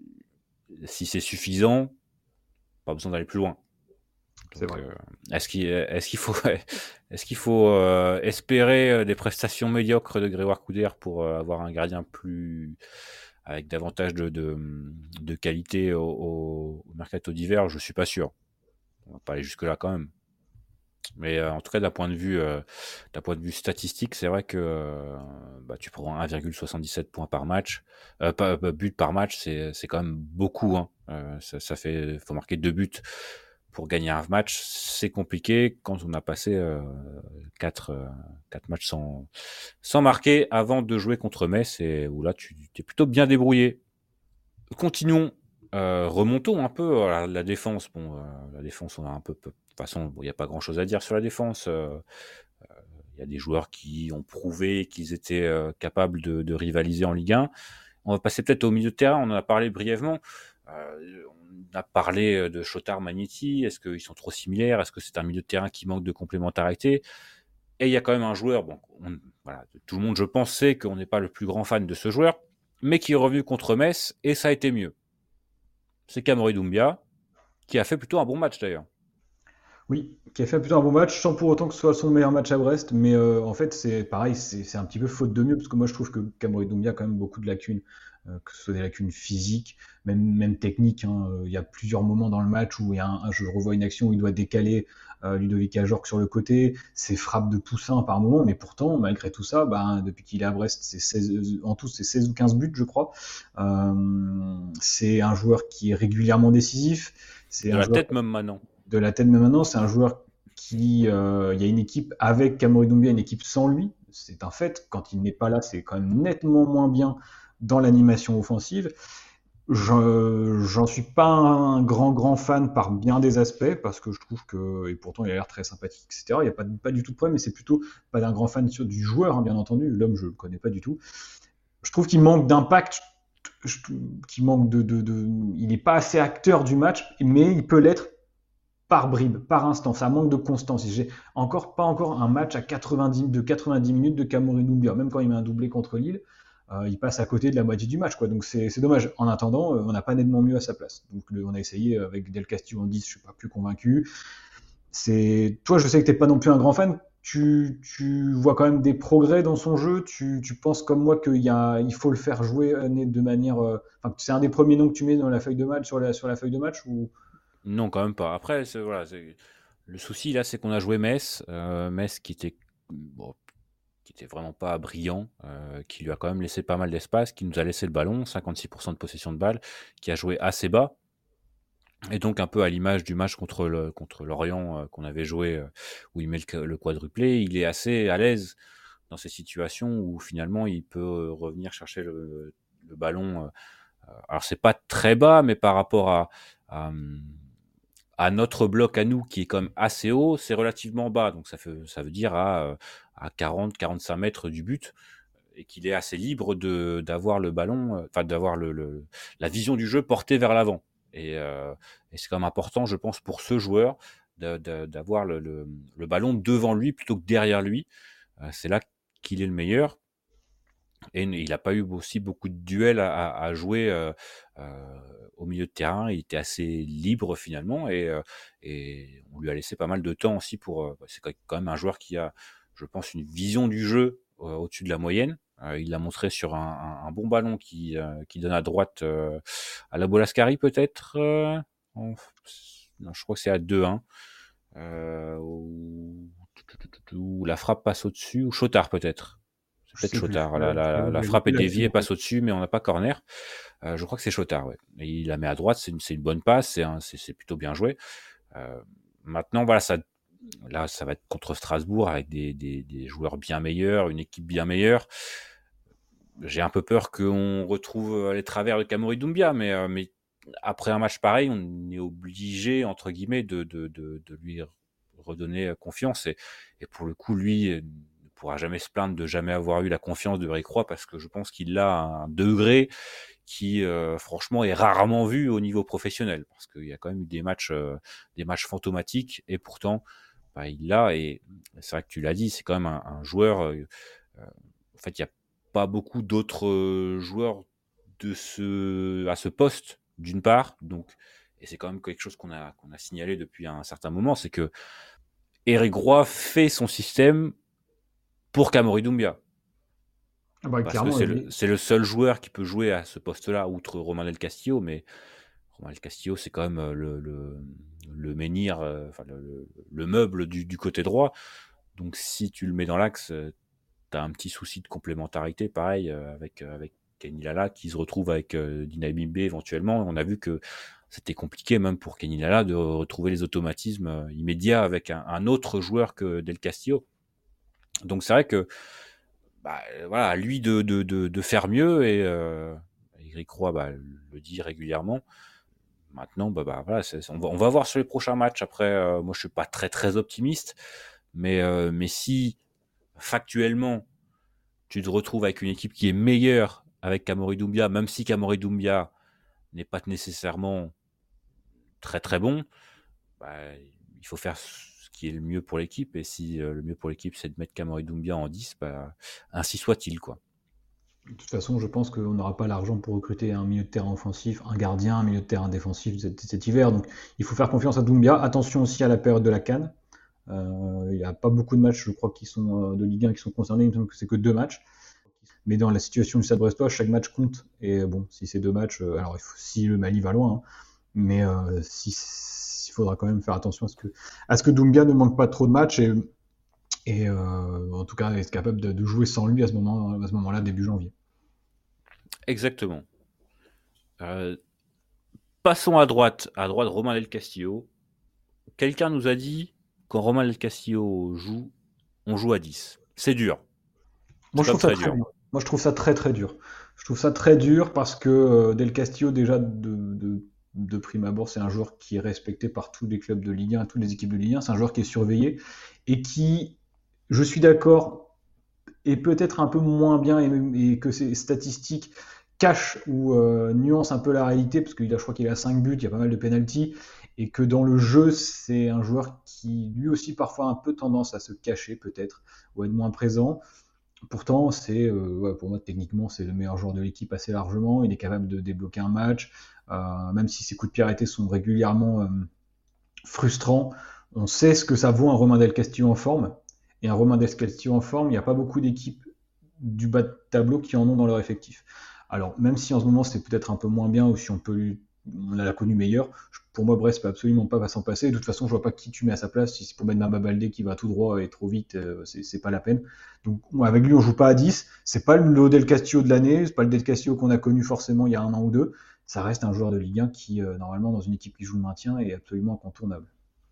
si c'est suffisant, pas besoin d'aller plus loin. C'est Donc, vrai. euh, est-ce qu'il est-ce qu'il faut est-ce qu'il faut euh, espérer euh, des prestations médiocres de Grégoire Couder pour euh, avoir un gardien plus avec davantage de, de, de qualité au, au, au mercato d'hiver? Je suis pas sûr. On va pas aller jusque là quand même. Mais euh, en tout cas, d'un point de vue euh, d'un point de vue statistique, c'est vrai que euh, bah, tu prends un virgule soixante-dix-sept points par match, euh, pas, pas but par match, c'est c'est quand même beaucoup. Hein. Euh, ça, ça fait, faut marquer deux buts pour gagner un match, c'est compliqué quand on a passé euh, quatre, euh, quatre matchs sans, sans marquer avant de jouer contre Metz, et où là tu es plutôt bien débrouillé. Continuons, euh, remontons un peu à la, la défense. Bon, euh, la défense, on a un peu, peu de toute façon, il bon, n'y a pas grand chose à dire sur la défense. Il euh, euh, y a des joueurs qui ont prouvé qu'ils étaient euh, capables de, de rivaliser en Ligue un. On va passer peut-être au milieu de terrain, on en a parlé brièvement. Euh, on a parlé de Chotard, Magnetti. Est-ce qu'ils sont trop similaires? Est-ce que c'est un milieu de terrain qui manque de complémentarité? Et il y a quand même un joueur, bon, on, voilà, tout le monde, je pense, sait qu'on n'est pas le plus grand fan de ce joueur, mais qui est revenu contre Metz, et ça a été mieux. C'est Cameron Doumbia, qui a fait plutôt un bon match d'ailleurs. Oui, qui a fait plutôt un bon match, sans pour autant que ce soit son meilleur match à Brest. Mais euh, en fait, c'est pareil, c'est c'est un petit peu faute de mieux, parce que moi je trouve que Cameron Doumbia a quand même beaucoup de lacunes, euh, que ce soit des lacunes physiques, même, même techniques. Hein. Euh, Il y a plusieurs moments dans le match où il y a un, un- je revois une action où il doit décaler euh, Ludovic Ajorc sur le côté, ses frappes de poussin par moment, mais pourtant, malgré tout ça, bah, depuis qu'il est à Brest, c'est seize, en tout, c'est seize ou quinze buts, je crois. Euh, c'est un joueur qui est régulièrement décisif. C'est De un la joueur tête même maintenant. de la tête, mais maintenant, c'est un joueur qui, euh, il y a une équipe avec Cameron Doumbia, une équipe sans lui. C'est un fait. Quand il n'est pas là, c'est quand même nettement moins bien dans l'animation offensive. Je, j'en suis pas un grand grand fan par bien des aspects parce que je trouve que, et pourtant il a l'air très sympathique, et cetera. Il n'y a pas, pas du tout de problème, mais c'est plutôt pas d'un grand fan sur, du joueur, hein, bien entendu. L'homme, je le connais pas du tout. Je trouve qu'il manque d'impact, je- qu'il manque de, de, de- il n'est pas assez acteur du match, mais il peut l'être par bribes, par instant. Ça manque de constance. J'ai encore pas encore un match à quatre-vingt-dix, de quatre-vingt-dix minutes de Cameron Doumbia. Même quand il met un doublé contre Lille, euh, il passe à côté de la moitié du match, quoi. Donc c'est c'est dommage. En attendant, euh, on n'a pas nettement mieux à sa place. Donc le- on a essayé avec Del Castillo en dix, je suis pas plus convaincu. C'est toi, je sais que t'es pas non plus un grand fan. Tu, tu vois quand même des progrès dans son jeu. Tu, tu penses comme moi qu'il y a, il faut le faire jouer euh, de manière. euh, Enfin, c'est un des premiers noms que tu mets dans la feuille de match sur la sur la feuille de match ou Non, quand même pas. Après, c'est, voilà, c'est, le souci là, c'est qu'on a joué Metz, euh, Metz qui était, bon, qui était vraiment pas brillant, euh, qui lui a quand même laissé pas mal d'espace, qui nous a laissé le ballon, cinquante-six pour cent de possession de balle, qui a joué assez bas. Et donc un peu à l'image du match contre le contre l'Orient euh, qu'on avait joué, euh, où il met le, le quadruplé, il est assez à l'aise dans ces situations où finalement il peut euh, revenir chercher le, le ballon. euh, alors c'est pas très bas, mais par rapport à, à, à notre bloc à nous qui est quand même assez haut, c'est relativement bas. Donc ça, fait, ça veut dire à, euh, à quarante à quarante-cinq mètres du but, et qu'il est assez libre de d'avoir le ballon, euh, enfin d'avoir le, le, la vision du jeu portée vers l'avant. Et, euh, et c'est quand même important, je pense, pour ce joueur de, de, d'avoir le, le, le ballon devant lui plutôt que derrière lui. Euh, c'est là qu'il est le meilleur. Et il n'a pas eu aussi beaucoup de duels à, à jouer euh, euh, au milieu de terrain. Il était assez libre finalement et, euh, et on lui a laissé pas mal de temps aussi pour. Euh, c'est quand même un joueur qui a, je pense, une vision du jeu euh, au-dessus de la moyenne. Euh, il l'a montré sur un, un, un bon ballon qui, euh, qui donne à droite euh, à la Bolascari peut-être. Euh, en, non, je crois que c'est à deux un. Euh, où, où la frappe passe au-dessus, ou Chotard peut-être. C'est peut-être Chotard. La, la, la frappe est déviée, passe au-dessus, mais on n'a pas corner. Euh, je crois que c'est Chotard, ouais. Et il la met à droite, c'est une, c'est une bonne passe, c'est, un, c'est, c'est plutôt bien joué. Euh, maintenant, voilà, ça, là, ça va être contre Strasbourg avec des, des, des joueurs bien meilleurs, une équipe bien meilleure. J'ai un peu peur qu'on retrouve les travers de Kamori Doumbia, mais, euh, mais après un match pareil, on est obligé, entre guillemets, de, de, de, de lui redonner confiance. Et, et pour le coup, lui ne pourra jamais se plaindre de jamais avoir eu la confiance de Eric Roy, parce que je pense qu'il a un degré qui, euh, franchement, est rarement vu au niveau professionnel, parce qu'il y a quand même eu des matchs, euh, des matchs fantomatiques, et pourtant, bah, il l'a. Et c'est vrai que tu l'as dit, c'est quand même un, un joueur. Euh, euh, en fait, il y a pas beaucoup d'autres joueurs de ce, à ce poste, d'une part. Donc, et c'est quand même quelque chose qu'on a, qu'on a signalé depuis un certain moment, c'est que Eric Roy fait son système pour Kamori Doumbia. Ah bah, parce que c'est le, c'est le seul joueur qui peut jouer à ce poste-là, outre Romain Del Castillo, mais Romain Del Castillo, c'est quand même le, le, le menhir, euh, enfin le, le meuble du, du côté droit. Donc, si tu le mets dans l'axe, tu as un petit souci de complémentarité, pareil, euh, avec, euh, avec Kenny Lala, qui se retrouve avec euh, Dina Bimbe éventuellement. On a vu que c'était compliqué même pour Kenny Lala de retrouver les automatismes euh, immédiats avec un, un autre joueur que Del Castillo. Donc c'est vrai que bah, voilà, à lui de, de, de, de faire mieux, et euh, Eric Roy bah, le dit régulièrement. Maintenant, bah, bah, voilà, c'est, on, va, on va voir sur les prochains matchs. Après, euh, moi je suis pas très très optimiste, mais, euh, mais si factuellement tu te retrouves avec une équipe qui est meilleure avec Kamori Doumbia, même si Kamori Doumbia n'est pas nécessairement très très bon, bah, il faut faire ce qui est le mieux pour l'équipe. Et si euh, le mieux pour l'équipe, c'est de mettre Kamori Doumbia en dix, bah, ainsi soit-il, quoi. De toute façon, je pense qu'on n'aura pas l'argent pour recruter un milieu de terrain offensif, un gardien, un milieu de terrain défensif cet, cet hiver. Donc il faut faire confiance à Doumbia. Attention aussi à la période de la CAN. Euh, il n'y a pas beaucoup de matchs, je crois, qui sont, euh, de Ligue un qui sont concernés. Il me semble que c'est que deux matchs. Mais dans la situation du Stade Brestois, chaque match compte. Et bon, si c'est deux matchs, euh, alors il faut, si le Mali va loin, hein, mais euh, si, si, il faudra quand même faire attention à ce que, à ce que Doumbia ne manque pas trop de matchs et, et euh, en tout cas être capable de, de jouer sans lui à ce moment, à ce moment-là, début janvier. Exactement. Euh, passons à droite, à droite Romain Del Castillo. Quelqu'un nous a dit quand Romain Del Castillo joue, on joue à dix. C'est dur. Moi, je trouve ça très dur. Moi, je trouve ça très très dur. Je trouve ça très dur parce que euh, Del Castillo, déjà de, de, de prime abord, c'est un joueur qui est respecté par tous les clubs de Ligue un, toutes les équipes de Ligue un. C'est un joueur qui est surveillé et qui, je suis d'accord, est peut-être un peu moins bien et, et que ses statistiques cachent ou euh, nuancent un peu la réalité, parce que je crois qu'il a cinq buts, il y a pas mal de pénaltys, et que dans le jeu, c'est un joueur qui lui aussi parfois a un peu tendance à se cacher peut-être, ou à être moins présent. Pourtant, c'est, euh, ouais, pour moi, techniquement, c'est le meilleur joueur de l'équipe assez largement. Il est capable de débloquer un match, euh, même si ses coups de pied arrêtés sont régulièrement euh, frustrants. On sait ce que ça vaut un Romain Del Castillo en forme. Et un Romain Del Castillo en forme, il n'y a pas beaucoup d'équipes du bas de tableau qui en ont dans leur effectif. Alors, même si en ce moment, c'est peut-être un peu moins bien, ou si on peut, on l'a connu meilleur, pour moi, Brest peut absolument pas s'en passer. De toute façon, je vois pas qui tu mets à sa place. Si c'est pour mettre Maba Baldé qui va tout droit et trop vite, euh, c'est, c'est pas la peine. Donc, avec lui, on joue pas à dix. C'est pas le Del Castillo de l'année. C'est pas le Del Castillo qu'on a connu forcément il y a un an ou deux. Ça reste un joueur de Ligue un qui, euh, normalement, dans une équipe qui joue le maintien, est absolument incontournable.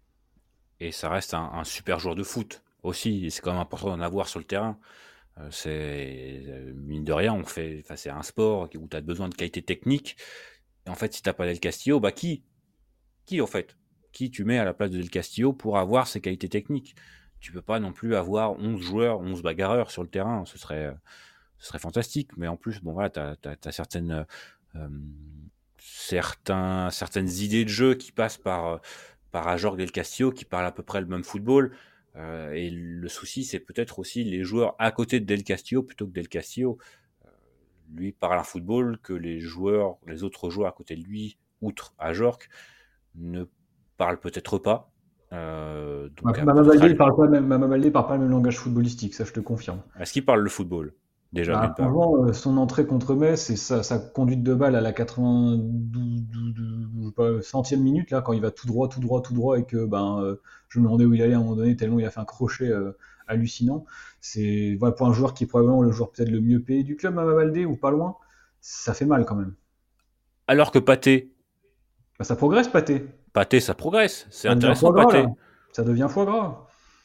Et ça reste un, un super joueur de foot aussi. Et c'est quand même important d'en avoir sur le terrain. Euh, c'est, mine de rien, on fait, enfin, c'est un sport où tu as besoin de qualité technique. Et en fait, si t'as pas Del Castillo, bah qui Qui, en fait Qui tu mets à la place de Del Castillo pour avoir ses qualités techniques? Tu peux pas non plus avoir onze joueurs, onze bagarreurs sur le terrain. Ce serait, ce serait fantastique. Mais en plus, bon, voilà, t'as, t'as, t'as certaines, euh, certains, certaines idées de jeu qui passent par, par Ajorc Del Castillo, qui parlent à peu près le même football. Euh, et le souci, c'est peut-être aussi les joueurs à côté de Del Castillo plutôt que Del Castillo. Euh, lui parle un football que les joueurs, les autres joueurs à côté de lui, outre Ajorc, ne parlent peut-être pas. Euh, donc Mama Baldé ne parle pas même, Mama Baldé parle pas le même langage footballistique, ça je te confirme. Est-ce qu'il parle le football déjà Bah, franchement, euh, son entrée contre Metz et sa, sa conduite de balle à la quatre-vingt-douze centième minute, là, quand il va tout droit, tout droit, tout droit, et que ben, euh, je me demandais où il allait à un moment donné, tellement il a fait un crochet euh, hallucinant. C'est voilà, pour un joueur qui est probablement le joueur peut-être le mieux payé du club, Mama Baldé, ou pas loin, ça fait mal quand même. Alors que Pathé, bah, ça progresse, Pathé. Pathé, ça progresse. C'est ça intéressant, gras, Pathé. Là. Ça devient foie gras.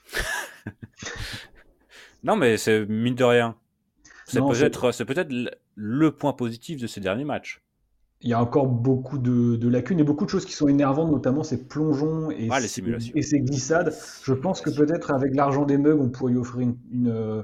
Non, mais c'est mine de rien. C'est non, peut-être, c'est... c'est peut-être le point positif de ces derniers matchs. Il y a encore beaucoup de, de lacunes et beaucoup de choses qui sont énervantes, notamment ces plongeons et, ah, ces, et ces glissades. Je pense que peut-être avec l'argent des mugs, on pourrait lui offrir une, une,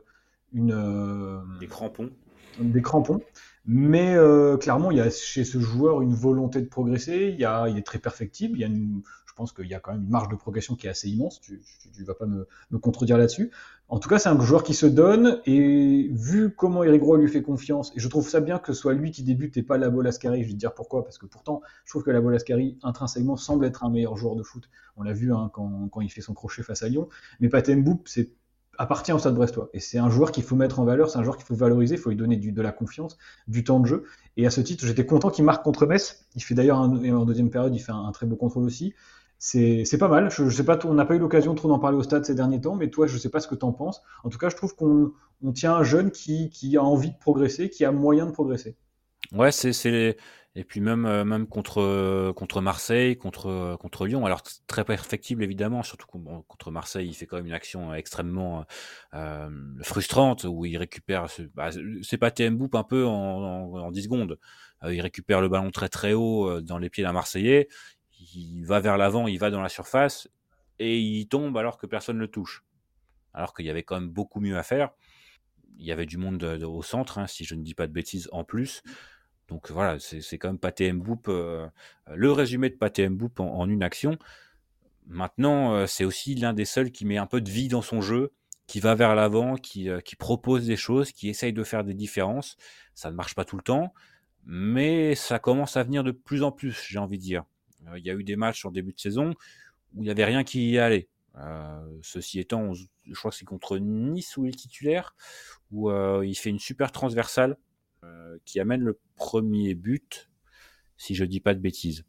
une des crampons. Des crampons. Mais euh, clairement, il y a chez ce joueur une volonté de progresser. Il, y a, il est très perfectible. Il y a une, je pense qu'il y a quand même une marge de progression qui est assez immense. Tu ne vas pas me, me contredire là-dessus. En tout cas, c'est un joueur qui se donne. Et vu comment Eric Roy lui fait confiance, et je trouve ça bien que ce soit lui qui débute et pas Labo Lascari. Je vais te dire pourquoi. Parce que pourtant, je trouve que Labo Lascari, intrinsèquement, semble être un meilleur joueur de foot. On l'a vu hein, quand, quand il fait son crochet face à Lyon. Mais Pathé Mboup, c'est appartient au Stade Brestois. Et c'est un joueur qu'il faut mettre en valeur, c'est un joueur qu'il faut valoriser, il faut lui donner du, de la confiance, du temps de jeu. Et à ce titre, j'étais content qu'il marque contre Metz. Il fait d'ailleurs, un, en deuxième période, il fait un, un très beau contrôle aussi. C'est, c'est pas mal. Je, je sais pas, on n'a pas eu l'occasion trop d'en parler au Stade ces derniers temps, mais toi, je sais pas ce que tu en penses. En tout cas, je trouve qu'on on tient un jeune qui, qui a envie de progresser, qui a moyen de progresser. Ouais, c'est, c'est les... et puis même, euh, même contre, contre Marseille, contre, contre Lyon, alors très perfectible évidemment, surtout bon, contre Marseille, il fait quand même une action extrêmement euh, frustrante où il récupère, ce, bah, c'est pas Pathé Mboup un peu en, en, en dix secondes, euh, il récupère le ballon très très haut dans les pieds d'un Marseillais, il va vers l'avant, il va dans la surface et il tombe alors que personne ne le touche, alors qu'il y avait quand même beaucoup mieux à faire. Il y avait du monde de, de, au centre, hein, si je ne dis pas de bêtises en plus. Donc voilà, c'est, c'est quand même Pathé Mboup, euh, le résumé de Pathé Mboup en, en une action. Maintenant, euh, c'est aussi l'un des seuls qui met un peu de vie dans son jeu, qui va vers l'avant, qui, euh, qui propose des choses, qui essaye de faire des différences. Ça ne marche pas tout le temps, mais ça commence à venir de plus en plus, j'ai envie de dire. Euh, il y a eu des matchs en début de saison où il n'y avait rien qui y allait. Euh, ceci étant, on, je crois que c'est contre Nice où il est titulaire, où euh, il fait une super transversale euh, qui amène le premier but, si je dis pas de bêtises.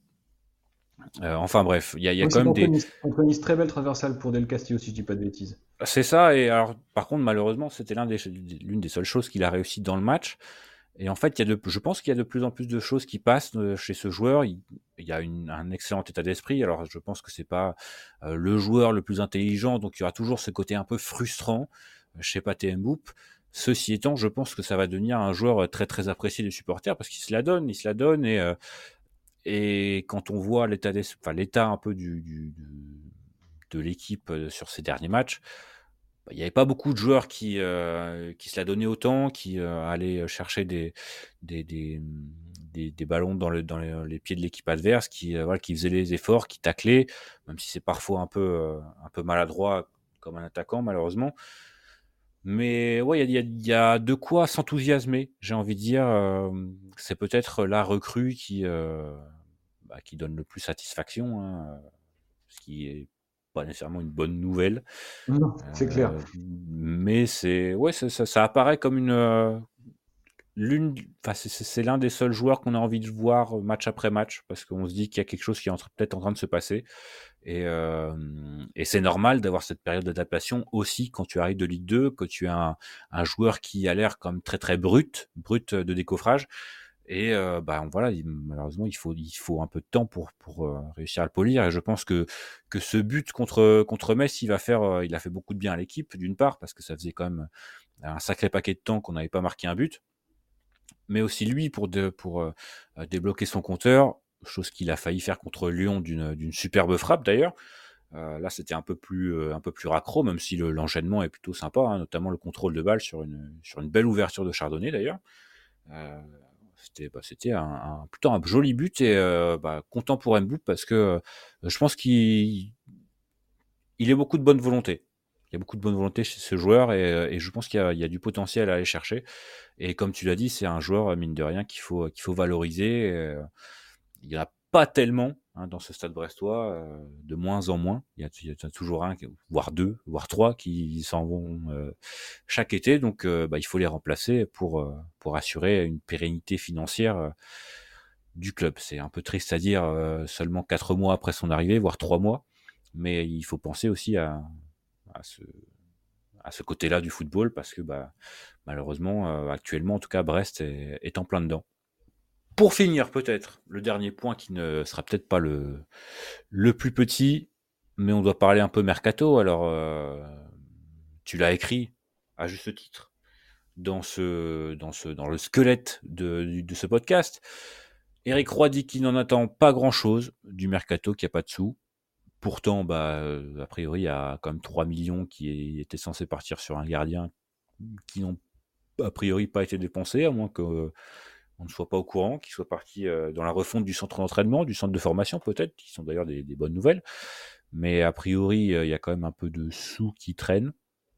Euh, enfin bref, il y a, y a oui, quand même des... Nice, contre Nice, très belle transversale pour Del Castillo, si je dis pas de bêtises. C'est ça, et alors par contre, malheureusement, c'était l'un des, l'une des seules choses qu'il a réussi dans le match. Et en fait, il y a de, je pense qu'il y a de plus en plus de choses qui passent chez ce joueur. Il, il y a une, un excellent état d'esprit. Alors, je pense que c'est pas euh, le joueur le plus intelligent, donc il y aura toujours ce côté un peu frustrant chez Pathé Mboup. Ceci étant, je pense que ça va devenir un joueur très très apprécié des supporters parce qu'il se la donne, il se la donne et euh, et quand on voit l'état d'esprit, enfin l'état un peu du, du, du de l'équipe sur ces derniers matchs. Il n'y avait pas beaucoup de joueurs qui, euh, qui se la donnaient autant, qui euh, allaient chercher des, des, des, des, des ballons dans, le, dans les, les pieds de l'équipe adverse, qui, euh, voilà, qui faisaient les efforts, qui taclaient, même si c'est parfois un peu, euh, un peu maladroit comme un attaquant, malheureusement. Mais ouais, il y a, y a de quoi s'enthousiasmer, j'ai envie de dire. Euh, c'est peut-être la recrue qui, euh, bah, qui donne le plus satisfaction, hein, ce qui est pas nécessairement une bonne nouvelle. Non, c'est euh, clair. Mais c'est ouais, ça, ça, ça apparaît comme une euh, l'une, enfin c'est, c'est l'un des seuls joueurs qu'on a envie de voir match après match parce qu'on se dit qu'il y a quelque chose qui est en, peut-être en train de se passer et euh, et c'est normal d'avoir cette période d'adaptation aussi quand tu arrives de Ligue deux, que tu as un, un joueur qui a l'air comme très très brut, brut de décoffrage. Et euh, bah voilà, il, malheureusement, il faut il faut un peu de temps pour pour euh, réussir à le polir. Et je pense que que ce but contre contre Metz, il va faire, euh, il a fait beaucoup de bien à l'équipe d'une part parce que ça faisait quand même un sacré paquet de temps qu'on n'avait pas marqué un but, mais aussi lui pour de, pour euh, débloquer son compteur, chose qu'il a failli faire contre Lyon d'une d'une superbe frappe d'ailleurs. Euh, là, c'était un peu plus euh, un peu plus raccro, même si le, l'enchaînement est plutôt sympa, hein, notamment le contrôle de balle sur une sur une belle ouverture de Chardonnay d'ailleurs. Euh, c'était, bah, c'était un, un, plutôt un joli but et euh, bah, content pour Mbou parce que euh, je pense qu'il il a beaucoup de bonne volonté. Il y a beaucoup de bonne volonté chez ce joueur et, et je pense qu'il y a, il y a du potentiel à aller chercher. Et comme tu l'as dit, c'est un joueur, mine de rien, qu'il faut, qu'il faut valoriser. Et, euh, il n'y en a pas tellement hein, dans ce stade brestois, euh, de moins en moins. Il y a, il y a toujours un, voire deux, voire trois qui s'en vont euh, chaque été. Donc, euh, bah, il faut les remplacer pour, euh, pour assurer une pérennité financière euh, du club. C'est un peu triste à dire euh, seulement quatre mois après son arrivée, voire trois mois. Mais il faut penser aussi à, à ce, à ce côté-là du football parce que bah, malheureusement, euh, actuellement, en tout cas, Brest est, est en plein dedans. Pour finir, peut-être, le dernier point qui ne sera peut-être pas le, le plus petit, mais on doit parler un peu mercato. Alors, euh, tu l'as écrit à juste titre dans, ce, dans, ce, dans le squelette de, de ce podcast. Éric Roy dit qu'il n'en attend pas grand-chose du mercato, qu'il n'y a pas de sous. Pourtant, bah, a priori, il y a quand même trois millions qui étaient censés partir sur un gardien qui n'ont a priori pas été dépensés, à moins qu'on ne soit pas au courant, qu'ils soient partis dans la refonte du centre d'entraînement, du centre de formation peut-être, qui sont d'ailleurs des, des bonnes nouvelles. Mais a priori, il y a quand même un peu de sous qui traînent.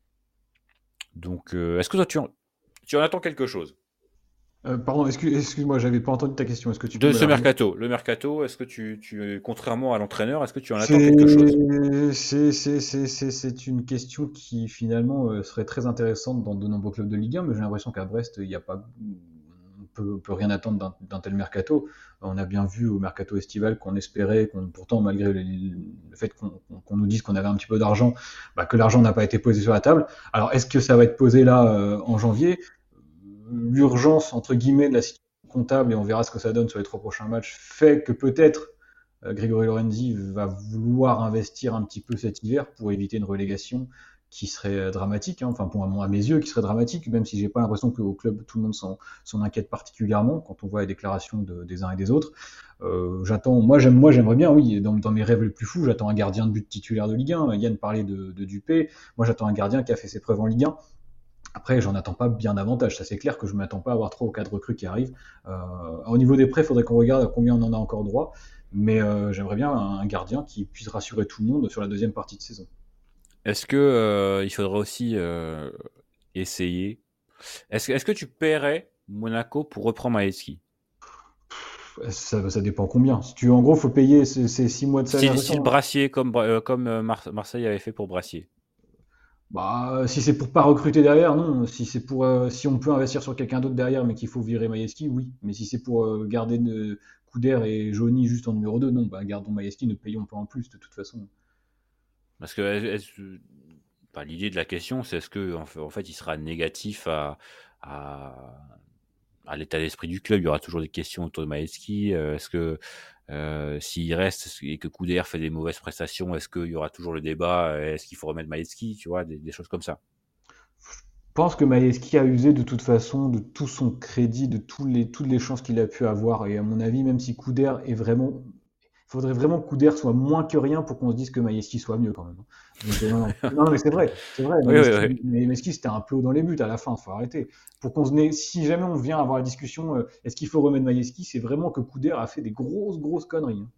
Donc, euh, est-ce que toi, tu en, tu en attends quelque chose Euh, pardon, excuse, excuse-moi, j'avais pas entendu ta question. Est-ce que tu peux de me ce la remettre? mercato? Le mercato, est-ce que tu, tu, contrairement à l'entraîneur, est-ce que tu en attends C'est quelque chose? c'est- c'est- c'est- c'est- c'est une question qui finalement euh, serait très intéressante dans de nombreux clubs de Ligue un, mais j'ai l'impression qu'à Brest, il n'y a pas, on peut, on peut rien attendre d'un d'un tel mercato. On a bien vu au mercato estival qu'on espérait, qu'on, pourtant malgré le, le fait qu'on qu'on- qu'on nous dise qu'on avait un petit peu d'argent, bah, que l'argent n'a pas été posé sur la table. Alors est-ce que ça va être posé là euh, en janvier? L'urgence entre guillemets de la situation comptable, et on verra ce que ça donne sur les trois prochains matchs, fait que peut-être euh, Grégory Lorenzi va vouloir investir un petit peu cet hiver pour éviter une relégation qui serait euh, dramatique, hein, enfin pour, à mes yeux qui serait dramatique, même si j'ai pas l'impression qu'au club tout le monde s'en, s'en inquiète particulièrement quand on voit les déclarations de, des uns et des autres. Euh, j'attends, moi j'aime, moi j'aimerais bien, oui, dans, dans mes rêves les plus fous, j'attends un gardien de but titulaire de Ligue un. Yann parlait de, de Dupé, moi j'attends un gardien qui a fait ses preuves en Ligue un. Après, j'en attends pas bien davantage. Ça, c'est clair que je ne m'attends pas à avoir trois ou quatre recrues qui arrivent. Euh, au niveau des prêts, il faudrait qu'on regarde à combien on en a encore droit. Mais euh, j'aimerais bien un gardien qui puisse rassurer tout le monde sur la deuxième partie de saison. Est-ce que euh, il faudrait aussi euh, essayer? Est-ce, est-ce que tu paierais Monaco pour reprendre Maeski? Ça, ça dépend combien. Si tu, en gros, il faut payer ces, ces six mois de salaire. Style, style Brassier, comme, euh, comme euh, Mar- Marseille avait fait pour Brassier. Bah, si c'est pour pas recruter derrière, non. Si c'est pour, euh, si on peut investir sur quelqu'un d'autre derrière, mais qu'il faut virer Maieski, oui. Mais si c'est pour euh, garder de, Couder et Johnny juste en numéro deux, non. Bah, gardons Maieski, ne payons pas en plus de toute façon. Parce que est-ce, bah, l'idée de la question, c'est est-ce que en fait, en fait il sera négatif à, à, à l'état d'esprit du club? Il y aura toujours des questions autour de Maeski. Euh, est-ce que euh, s'il reste et que Couder fait des mauvaises prestations, est-ce qu'il y aura toujours le débat? Est-ce qu'il faut remettre Maeski? Tu vois, des, des choses comme ça. Je pense que Maieski a usé de toute façon de tout son crédit, de tous les, toutes les chances qu'il a pu avoir. Et à mon avis, même si Couder est vraiment. Il faudrait vraiment que Couder soit moins que rien pour qu'on se dise que Maieski soit mieux quand même. Donc, euh, non, non. Non, mais c'est vrai, c'est vrai. Oui, oui, Maieski, oui. Maieski, c'était un peu haut dans les buts à la fin, il faut arrêter. Pour qu'on se ait- si jamais on vient avoir la discussion, euh, est-ce qu'il faut remettre Maieski, c'est vraiment que Couder a fait des grosses, grosses conneries, hein.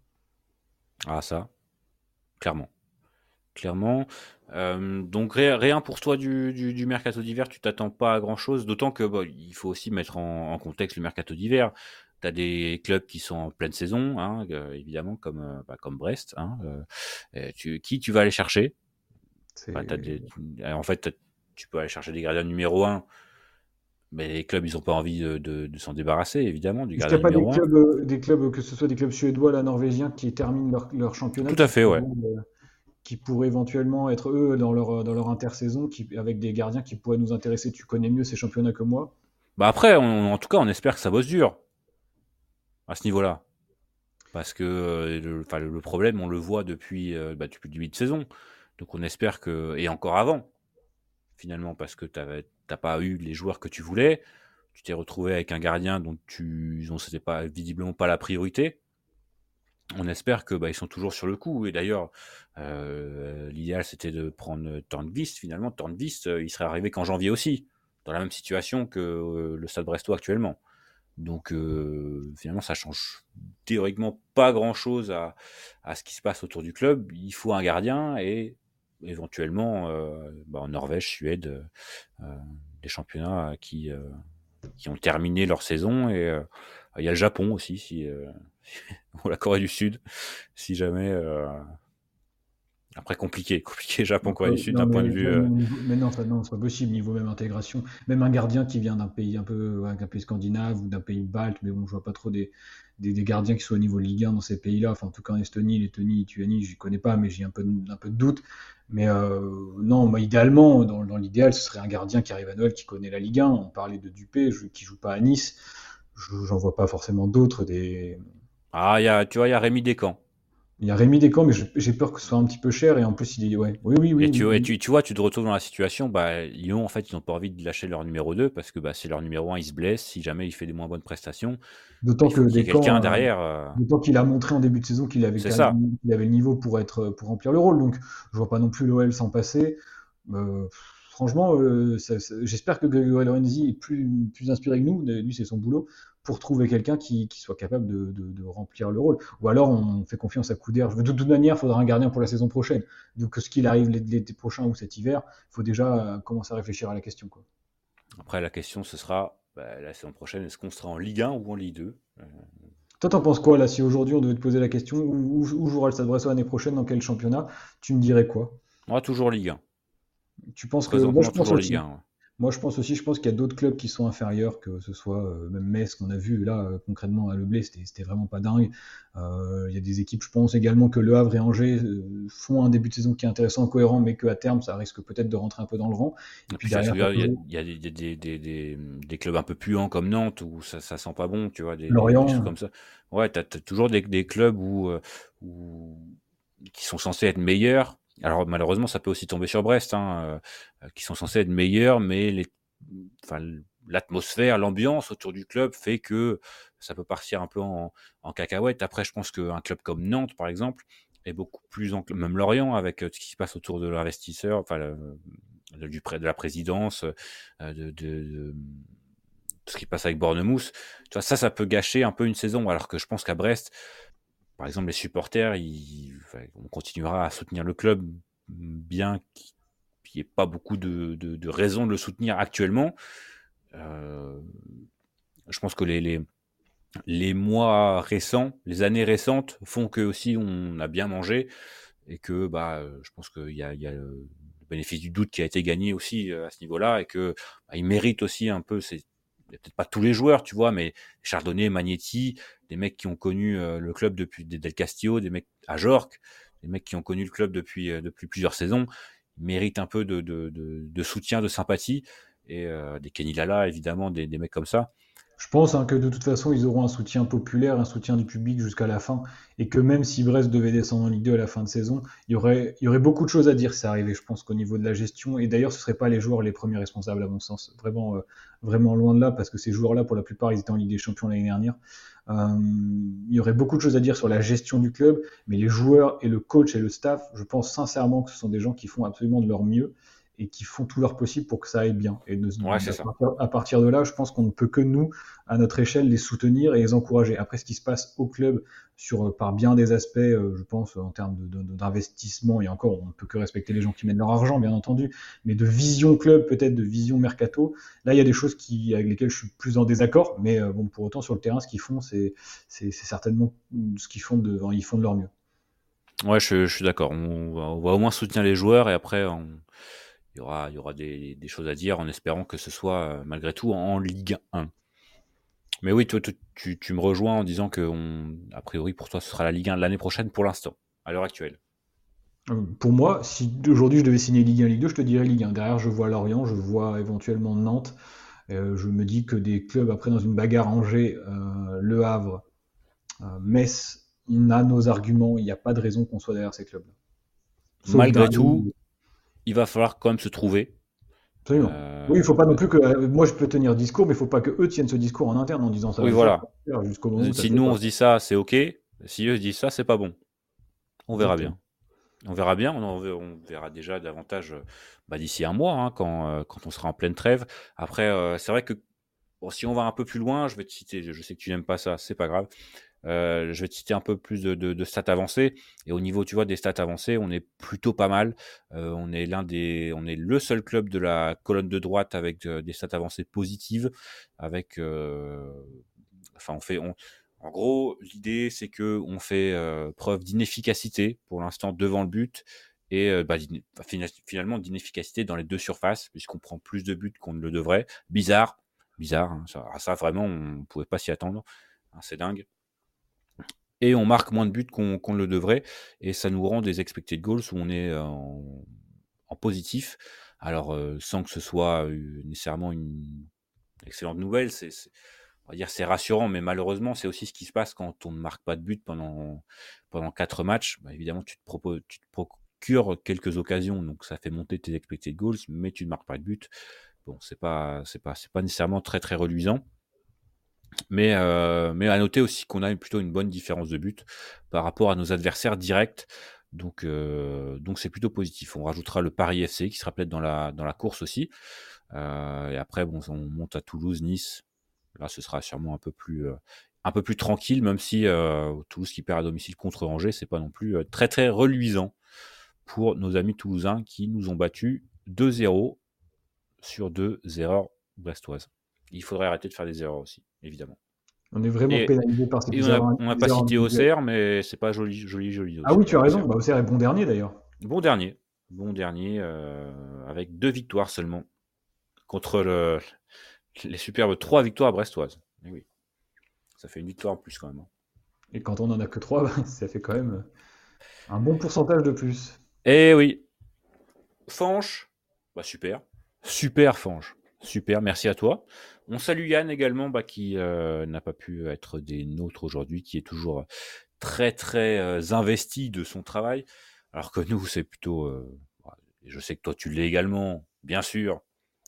Ah ça, clairement. Clairement. Euh, donc rien, rien pour toi du, du, du mercato d'hiver, tu t'attends pas à grand chose, d'autant que bon, il faut aussi mettre en, en contexte le mercato d'hiver. Tu as des clubs qui sont en pleine saison, hein, euh, évidemment, comme, euh, bah, comme Brest. Hein, euh, tu, qui tu vas aller chercher? Bah, t'as des, En fait, t'as- tu peux aller chercher des gardiens numéro un, mais les clubs, ils n'ont pas envie de, de, de s'en débarrasser, évidemment, du Est-ce qu'il gardien n'y a pas des numéro un. clubs, euh, des clubs, que ce soit des clubs suédois, là, norvégiens, qui terminent leur, leur championnat, Tout à qui fait, ouais. pourraient, euh, qui pourraient éventuellement être eux dans leur, dans leur intersaison, qui, avec des gardiens qui pourraient nous intéresser? Tu connais mieux ces championnats que moi. Bah après, on- en tout cas, on espère que ça bosse dur à ce niveau-là. Parce que euh, le, enfin, le problème, on le voit depuis, euh, bah, depuis le début de saison. Donc on espère que. Et encore avant, finalement, parce que tu n'as pas eu les joueurs que tu voulais. Tu t'es retrouvé avec un gardien dont tu dont c'était pas visiblement pas la priorité. On espère que bah, ils sont toujours sur le coup. Et d'ailleurs, euh, l'idéal c'était de prendre Tornvist. Finalement, Tornvist, euh, il serait arrivé qu'en janvier aussi, dans la même situation que euh, le Stade Brestois actuellement. Donc euh, finalement, ça change théoriquement pas grand-chose à, à ce qui se passe autour du club. Il faut un gardien et éventuellement euh, bah, en Norvège, Suède, euh, des championnats qui, euh, qui ont terminé leur saison. Et euh, il y a le Japon aussi, si, euh, ou la Corée du Sud, si jamais... Euh, Après, compliqué, compliqué Japon, Corée du Sud, Non, d'un point mais, de vue... même euh, au niveau- mais non, ça, non, c'est pas possible, niveau même intégration. Même un gardien qui vient d'un pays un peu, ouais, d'un pays scandinave ou d'un pays balte, mais bon, je vois pas trop des, des, des gardiens qui soient au niveau Ligue un dans ces pays-là. Enfin, en tout cas, en Estonie, Lettonie, Lituanie, je connais pas, mais j'ai un peu, de- un peu de doute. Mais euh, non, moi, idéalement, dans, dans l'idéal, ce serait un gardien qui arrive à Noël, qui connaît la Ligue un. On parlait de Dupé, je- qui joue pas à Nice. Je, j'en vois pas forcément d'autres. Des... Ah, il y a, tu vois, il y a Rémi Descamps. Il y a Rémi Descamps, mais je- j'ai peur que ce soit un petit peu cher. Et en plus, il est, ouais, oui, oui, Et oui, tu, et oui. tu, tu vois, tu te retrouves dans la situation, bah, Lyon, en fait, ils n'ont pas envie de lâcher leur numéro deux parce que bah, c'est leur numéro un, il se blesse. Si jamais il fait des moins bonnes prestations, bah, D'autant il que faut qu'il y ait quelqu'un Descamps, euh, derrière. euh, d'autant qu'il a montré en début de saison qu'il avait, C'est quand même- ça. qu'il avait le niveau pour être, pour remplir le rôle. Donc, je vois pas non plus l'O L s'en passer. Euh, franchement, euh, ça- ça- j'espère que Grégory Lorenzi est plus, plus inspiré que nous. Lui, c'est son boulot pour trouver quelqu'un qui, qui soit capable de, de- de remplir le rôle. Ou alors, on fait confiance à Couder. De toute manière, il faudra un gardien pour la saison prochaine. Donc, ce qu'il arrive l'été prochain ou cet hiver, il faut déjà euh, commencer à réfléchir à la question, quoi. Après, la question, ce sera bah, la saison prochaine, est-ce qu'on sera en Ligue un ou en Ligue deux? Euh, Toi, t'en penses quoi là? Si aujourd'hui on devait te poser la question, où, où, où jouera le Stade Brestois l'année prochaine, dans quel championnat, tu me dirais quoi? Moi, toujours Ligue un. Tu penses que moi je Présentement, pense toujours Ligue aussi. un. Ouais. Moi je pense aussi. Je pense qu'il y a d'autres clubs qui sont inférieurs, que ce soit euh, même Metz qu'on a vu là euh, concrètement à Le Blé, c'était c'était vraiment pas dingue. Euh, Il y a des équipes. Je pense également que Le Havre et Angers euh, font un début de saison qui est intéressant, cohérent, mais qu'à terme ça risque peut-être de rentrer un peu dans le rang. Et Et puis puis, ça, derrière, t'as il y a, toujours il y a des, des, des, des, des- des clubs un peu puants comme Nantes où ça, ça sent pas bon, tu vois, des, des, des choses Lorient. comme ça. Ouais, t'as, t'as toujours des, des clubs où, euh, où, qui sont censés être meilleurs. Alors malheureusement, ça peut aussi tomber sur Brest, hein, euh, qui sont censés être meilleurs, mais les, enfin, l'atmosphère, l'ambiance autour du club fait que ça peut partir un peu en, en cacahuète. Après, je pense qu'un club comme Nantes, par exemple, est beaucoup plus en, même Lorient, avec euh, ce qui se passe autour de l'investisseur, enfin, le, de, du près de la présidence, euh, de, de, de tout ce qui passe avec Bournemouth. Tu vois, ça, ça peut gâcher un peu une saison, alors que je pense qu'à Brest, par exemple, les supporters, ils, enfin, on continuera à soutenir le club, bien qu'il n'y ait pas beaucoup de, de, de raisons de le soutenir actuellement. Euh, je pense que les, les, les mois récents, les années récentes font que aussi on a bien mangé et que bah, je pense qu'il y a, il y a le bénéfice du doute qui a été gagné aussi à ce niveau-là et que bah, il mérite aussi un peu, c'est peut-être pas tous les joueurs, tu vois, mais Chardonnay, Magnetti, des mecs qui ont connu euh, le club depuis Del Castillo, des mecs à Jorque, des mecs qui ont connu le club depuis euh, depuis plusieurs saisons, ils méritent un peu de de, de, de soutien, de sympathie et euh, des Kenny Lala évidemment, des, des mecs comme ça. Je pense hein, que de toute façon, ils auront un soutien populaire, un soutien du public jusqu'à la fin, et que même si Brest devait descendre en Ligue deux à la fin de saison, il y aurait, il y aurait beaucoup de choses à dire si ça arrivait, je pense, qu'au niveau de la gestion. Et d'ailleurs, ce ne seraient pas les joueurs les premiers responsables, à mon sens. Vraiment, euh, vraiment loin de là, parce que ces joueurs-là, pour la plupart, ils étaient en Ligue des Champions l'année dernière. Euh, il y aurait beaucoup de choses à dire sur la gestion du club, mais les joueurs et le coach et le staff, je pense sincèrement que ce sont des gens qui font absolument de leur mieux et qui font tout leur possible pour que ça aille bien. Et de, Ouais, c'est à, ça. partir, à partir de là, je pense qu'on ne peut que nous, à notre échelle, les soutenir et les encourager. Après, ce qui se passe au club, sur, par bien des aspects, euh, je pense, en termes de, de, d'investissement, et encore, on ne peut que respecter les gens qui mettent leur argent, bien entendu, mais de vision club, peut-être de vision mercato, là, il y a des choses qui, avec lesquelles je suis plus en désaccord, mais euh, bon, pour autant, sur le terrain, ce qu'ils font, c'est, c'est, c'est certainement ce qu'ils font de, ils font de leur mieux. Ouais, je, je suis d'accord. On va, on va au moins soutenir les joueurs et après, on, il y aura, il y aura des, des choses à dire en espérant que ce soit euh, malgré tout en, en Ligue un. Mais oui, toi, tu, tu, tu me rejoins en disant que, on, a priori, pour toi, ce sera la Ligue un de l'année prochaine pour l'instant, à l'heure actuelle. Euh, Pour moi, si aujourd'hui je devais signer Ligue un, Ligue deux, je te dirais Ligue un. Derrière, je vois Lorient, je vois éventuellement Nantes. Euh, je me dis que des clubs, après, dans une bagarre Angers, euh, Le Havre, euh, Metz, on a nos arguments. Il n'y a pas de raison qu'on soit derrière ces clubs-là. Sauf Malgré derrière. tout, il va falloir quand même se trouver. Absolument. Euh, Oui, il ne faut pas non plus que. euh, Moi, je peux tenir discours, mais il ne faut pas que eux tiennent ce discours en interne en disant ça va oui, le faire, ça voilà. va le faire, jusqu'au moment où ça Si ne le nous, fait on pas. se dit ça, c'est OK. Si eux se disent ça, c'est pas bon. On verra Exactement. bien. On verra bien. On, en, on verra déjà davantage bah, d'ici un mois, hein, quand, euh, quand on sera en pleine trêve. Après, euh, c'est vrai que bon, si on va un peu plus loin, je vais te citer, je sais que tu n'aimes pas ça, c'est pas grave. Euh, je vais te citer un peu plus de, de, de stats avancées. Et au niveau, tu vois, des stats avancées, on est plutôt pas mal. Euh, on est l'un des, on est le seul club de la colonne de droite avec de, des stats avancées positives. Avec, euh, enfin, on fait, on, en gros, l'idée c'est que on fait euh, preuve d'inefficacité pour l'instant devant le but et euh, bah, finalement d'inefficacité dans les deux surfaces puisqu'on prend plus de buts qu'on ne le devrait. Bizarre, bizarre. Hein, ça, ça vraiment, on pouvait pas s'y attendre. Hein, c'est dingue. Et on marque moins de buts qu'on, qu'on le devrait, et ça nous rend des expected goals où on est en, en positif. Alors, euh, sans que ce soit euh, nécessairement une excellente nouvelle, c'est, c'est, on va dire c'est rassurant, mais malheureusement, c'est aussi ce qui se passe quand on ne marque pas de but pendant, pendant quatre matchs. Bah, évidemment, tu te, proposes, tu te procures quelques occasions, donc ça fait monter tes expected goals, mais tu ne marques pas de but. Bon, c'est pas, c'est pas, c'est pas nécessairement très très reluisant. Mais, euh, mais à noter aussi qu'on a plutôt une bonne différence de but par rapport à nos adversaires directs. Donc, euh, donc c'est plutôt positif. On rajoutera le Paris F C qui sera peut-être dans la, dans la course aussi. Euh, et après, bon, on monte à Toulouse, Nice. Là, ce sera sûrement un peu plus, euh, un peu plus tranquille, même si euh, Toulouse qui perd à domicile contre Angers, c'est pas non plus euh, très très reluisant pour nos amis toulousains qui nous ont battus deux zéro sur deux erreurs brestoises. Il faudrait arrêter de faire des erreurs aussi, évidemment. On est vraiment Et, pénalisé par ces et on a- on n'a pas cité Auxerre, mais c'est pas joli, joli, joli. Ah oui, tu as raison. Bah, Auxerre est bon dernier d'ailleurs. Bon dernier, bon dernier, euh, avec deux victoires seulement contre le, les superbes trois victoires brestoises. Et oui, ça fait une victoire en plus quand même. Et quand on en a que trois, ça fait quand même un bon pourcentage de plus. Et oui, Fanche, bah super, super Fanche, super. Merci à toi. On salue Yann également, bah, qui euh, n'a pas pu être des nôtres aujourd'hui, qui est toujours très très euh, investi de son travail, alors que nous c'est plutôt, euh, je sais que toi tu l'es également, bien sûr,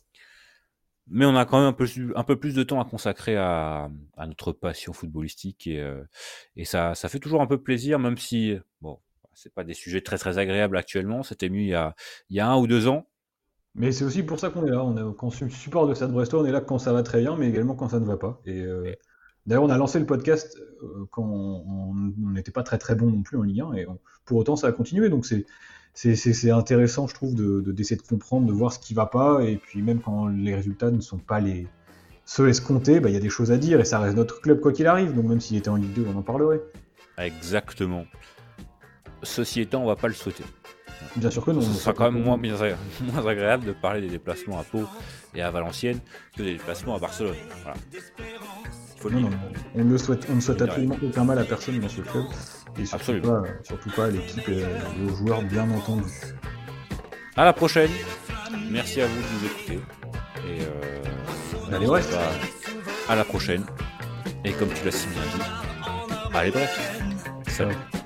mais on a quand même un peu, un peu plus de temps à consacrer à, à notre passion footballistique et, euh, et ça, ça fait toujours un peu plaisir, même si bon, c'est pas des sujets très très agréables actuellement. C'était mieux il y a, il y a un ou deux ans. Mais c'est aussi pour ça qu'on est là. On est, quand on supporte de Stade Brestois, on est là quand ça va très bien, mais également quand ça ne va pas. Et euh, d'ailleurs, on a lancé le podcast euh, quand on n'était pas très très bon non plus en Ligue un, et on, pour autant ça a continué. Donc c'est c'est, c'est, c'est intéressant, je trouve, de, de, d'essayer de comprendre, de voir ce qui va pas, et puis même quand les résultats ne sont pas les ceux escomptés, bah, y a des choses à dire, et ça reste notre club quoi qu'il arrive. Donc même s'il était en Ligue deux, on en parlerait. Exactement. Ceci étant, on va pas le souhaiter. Bien sûr que non. Ce sera quand même moins, moins agréable de parler des déplacements à Pau et à Valenciennes que des déplacements à Barcelone. Voilà. Il faut le non, dire. non, on ne souhaite, on ne souhaite absolument aucun mal à personne dans ce club. Et surtout absolument. pas, surtout pas à l'équipe et aux joueurs, bien entendu. À la prochaine. Merci à vous de nous écouter. Et euh, allez, Brest. À la prochaine. Et comme tu l'as si bien dit, allez, bref. Salut.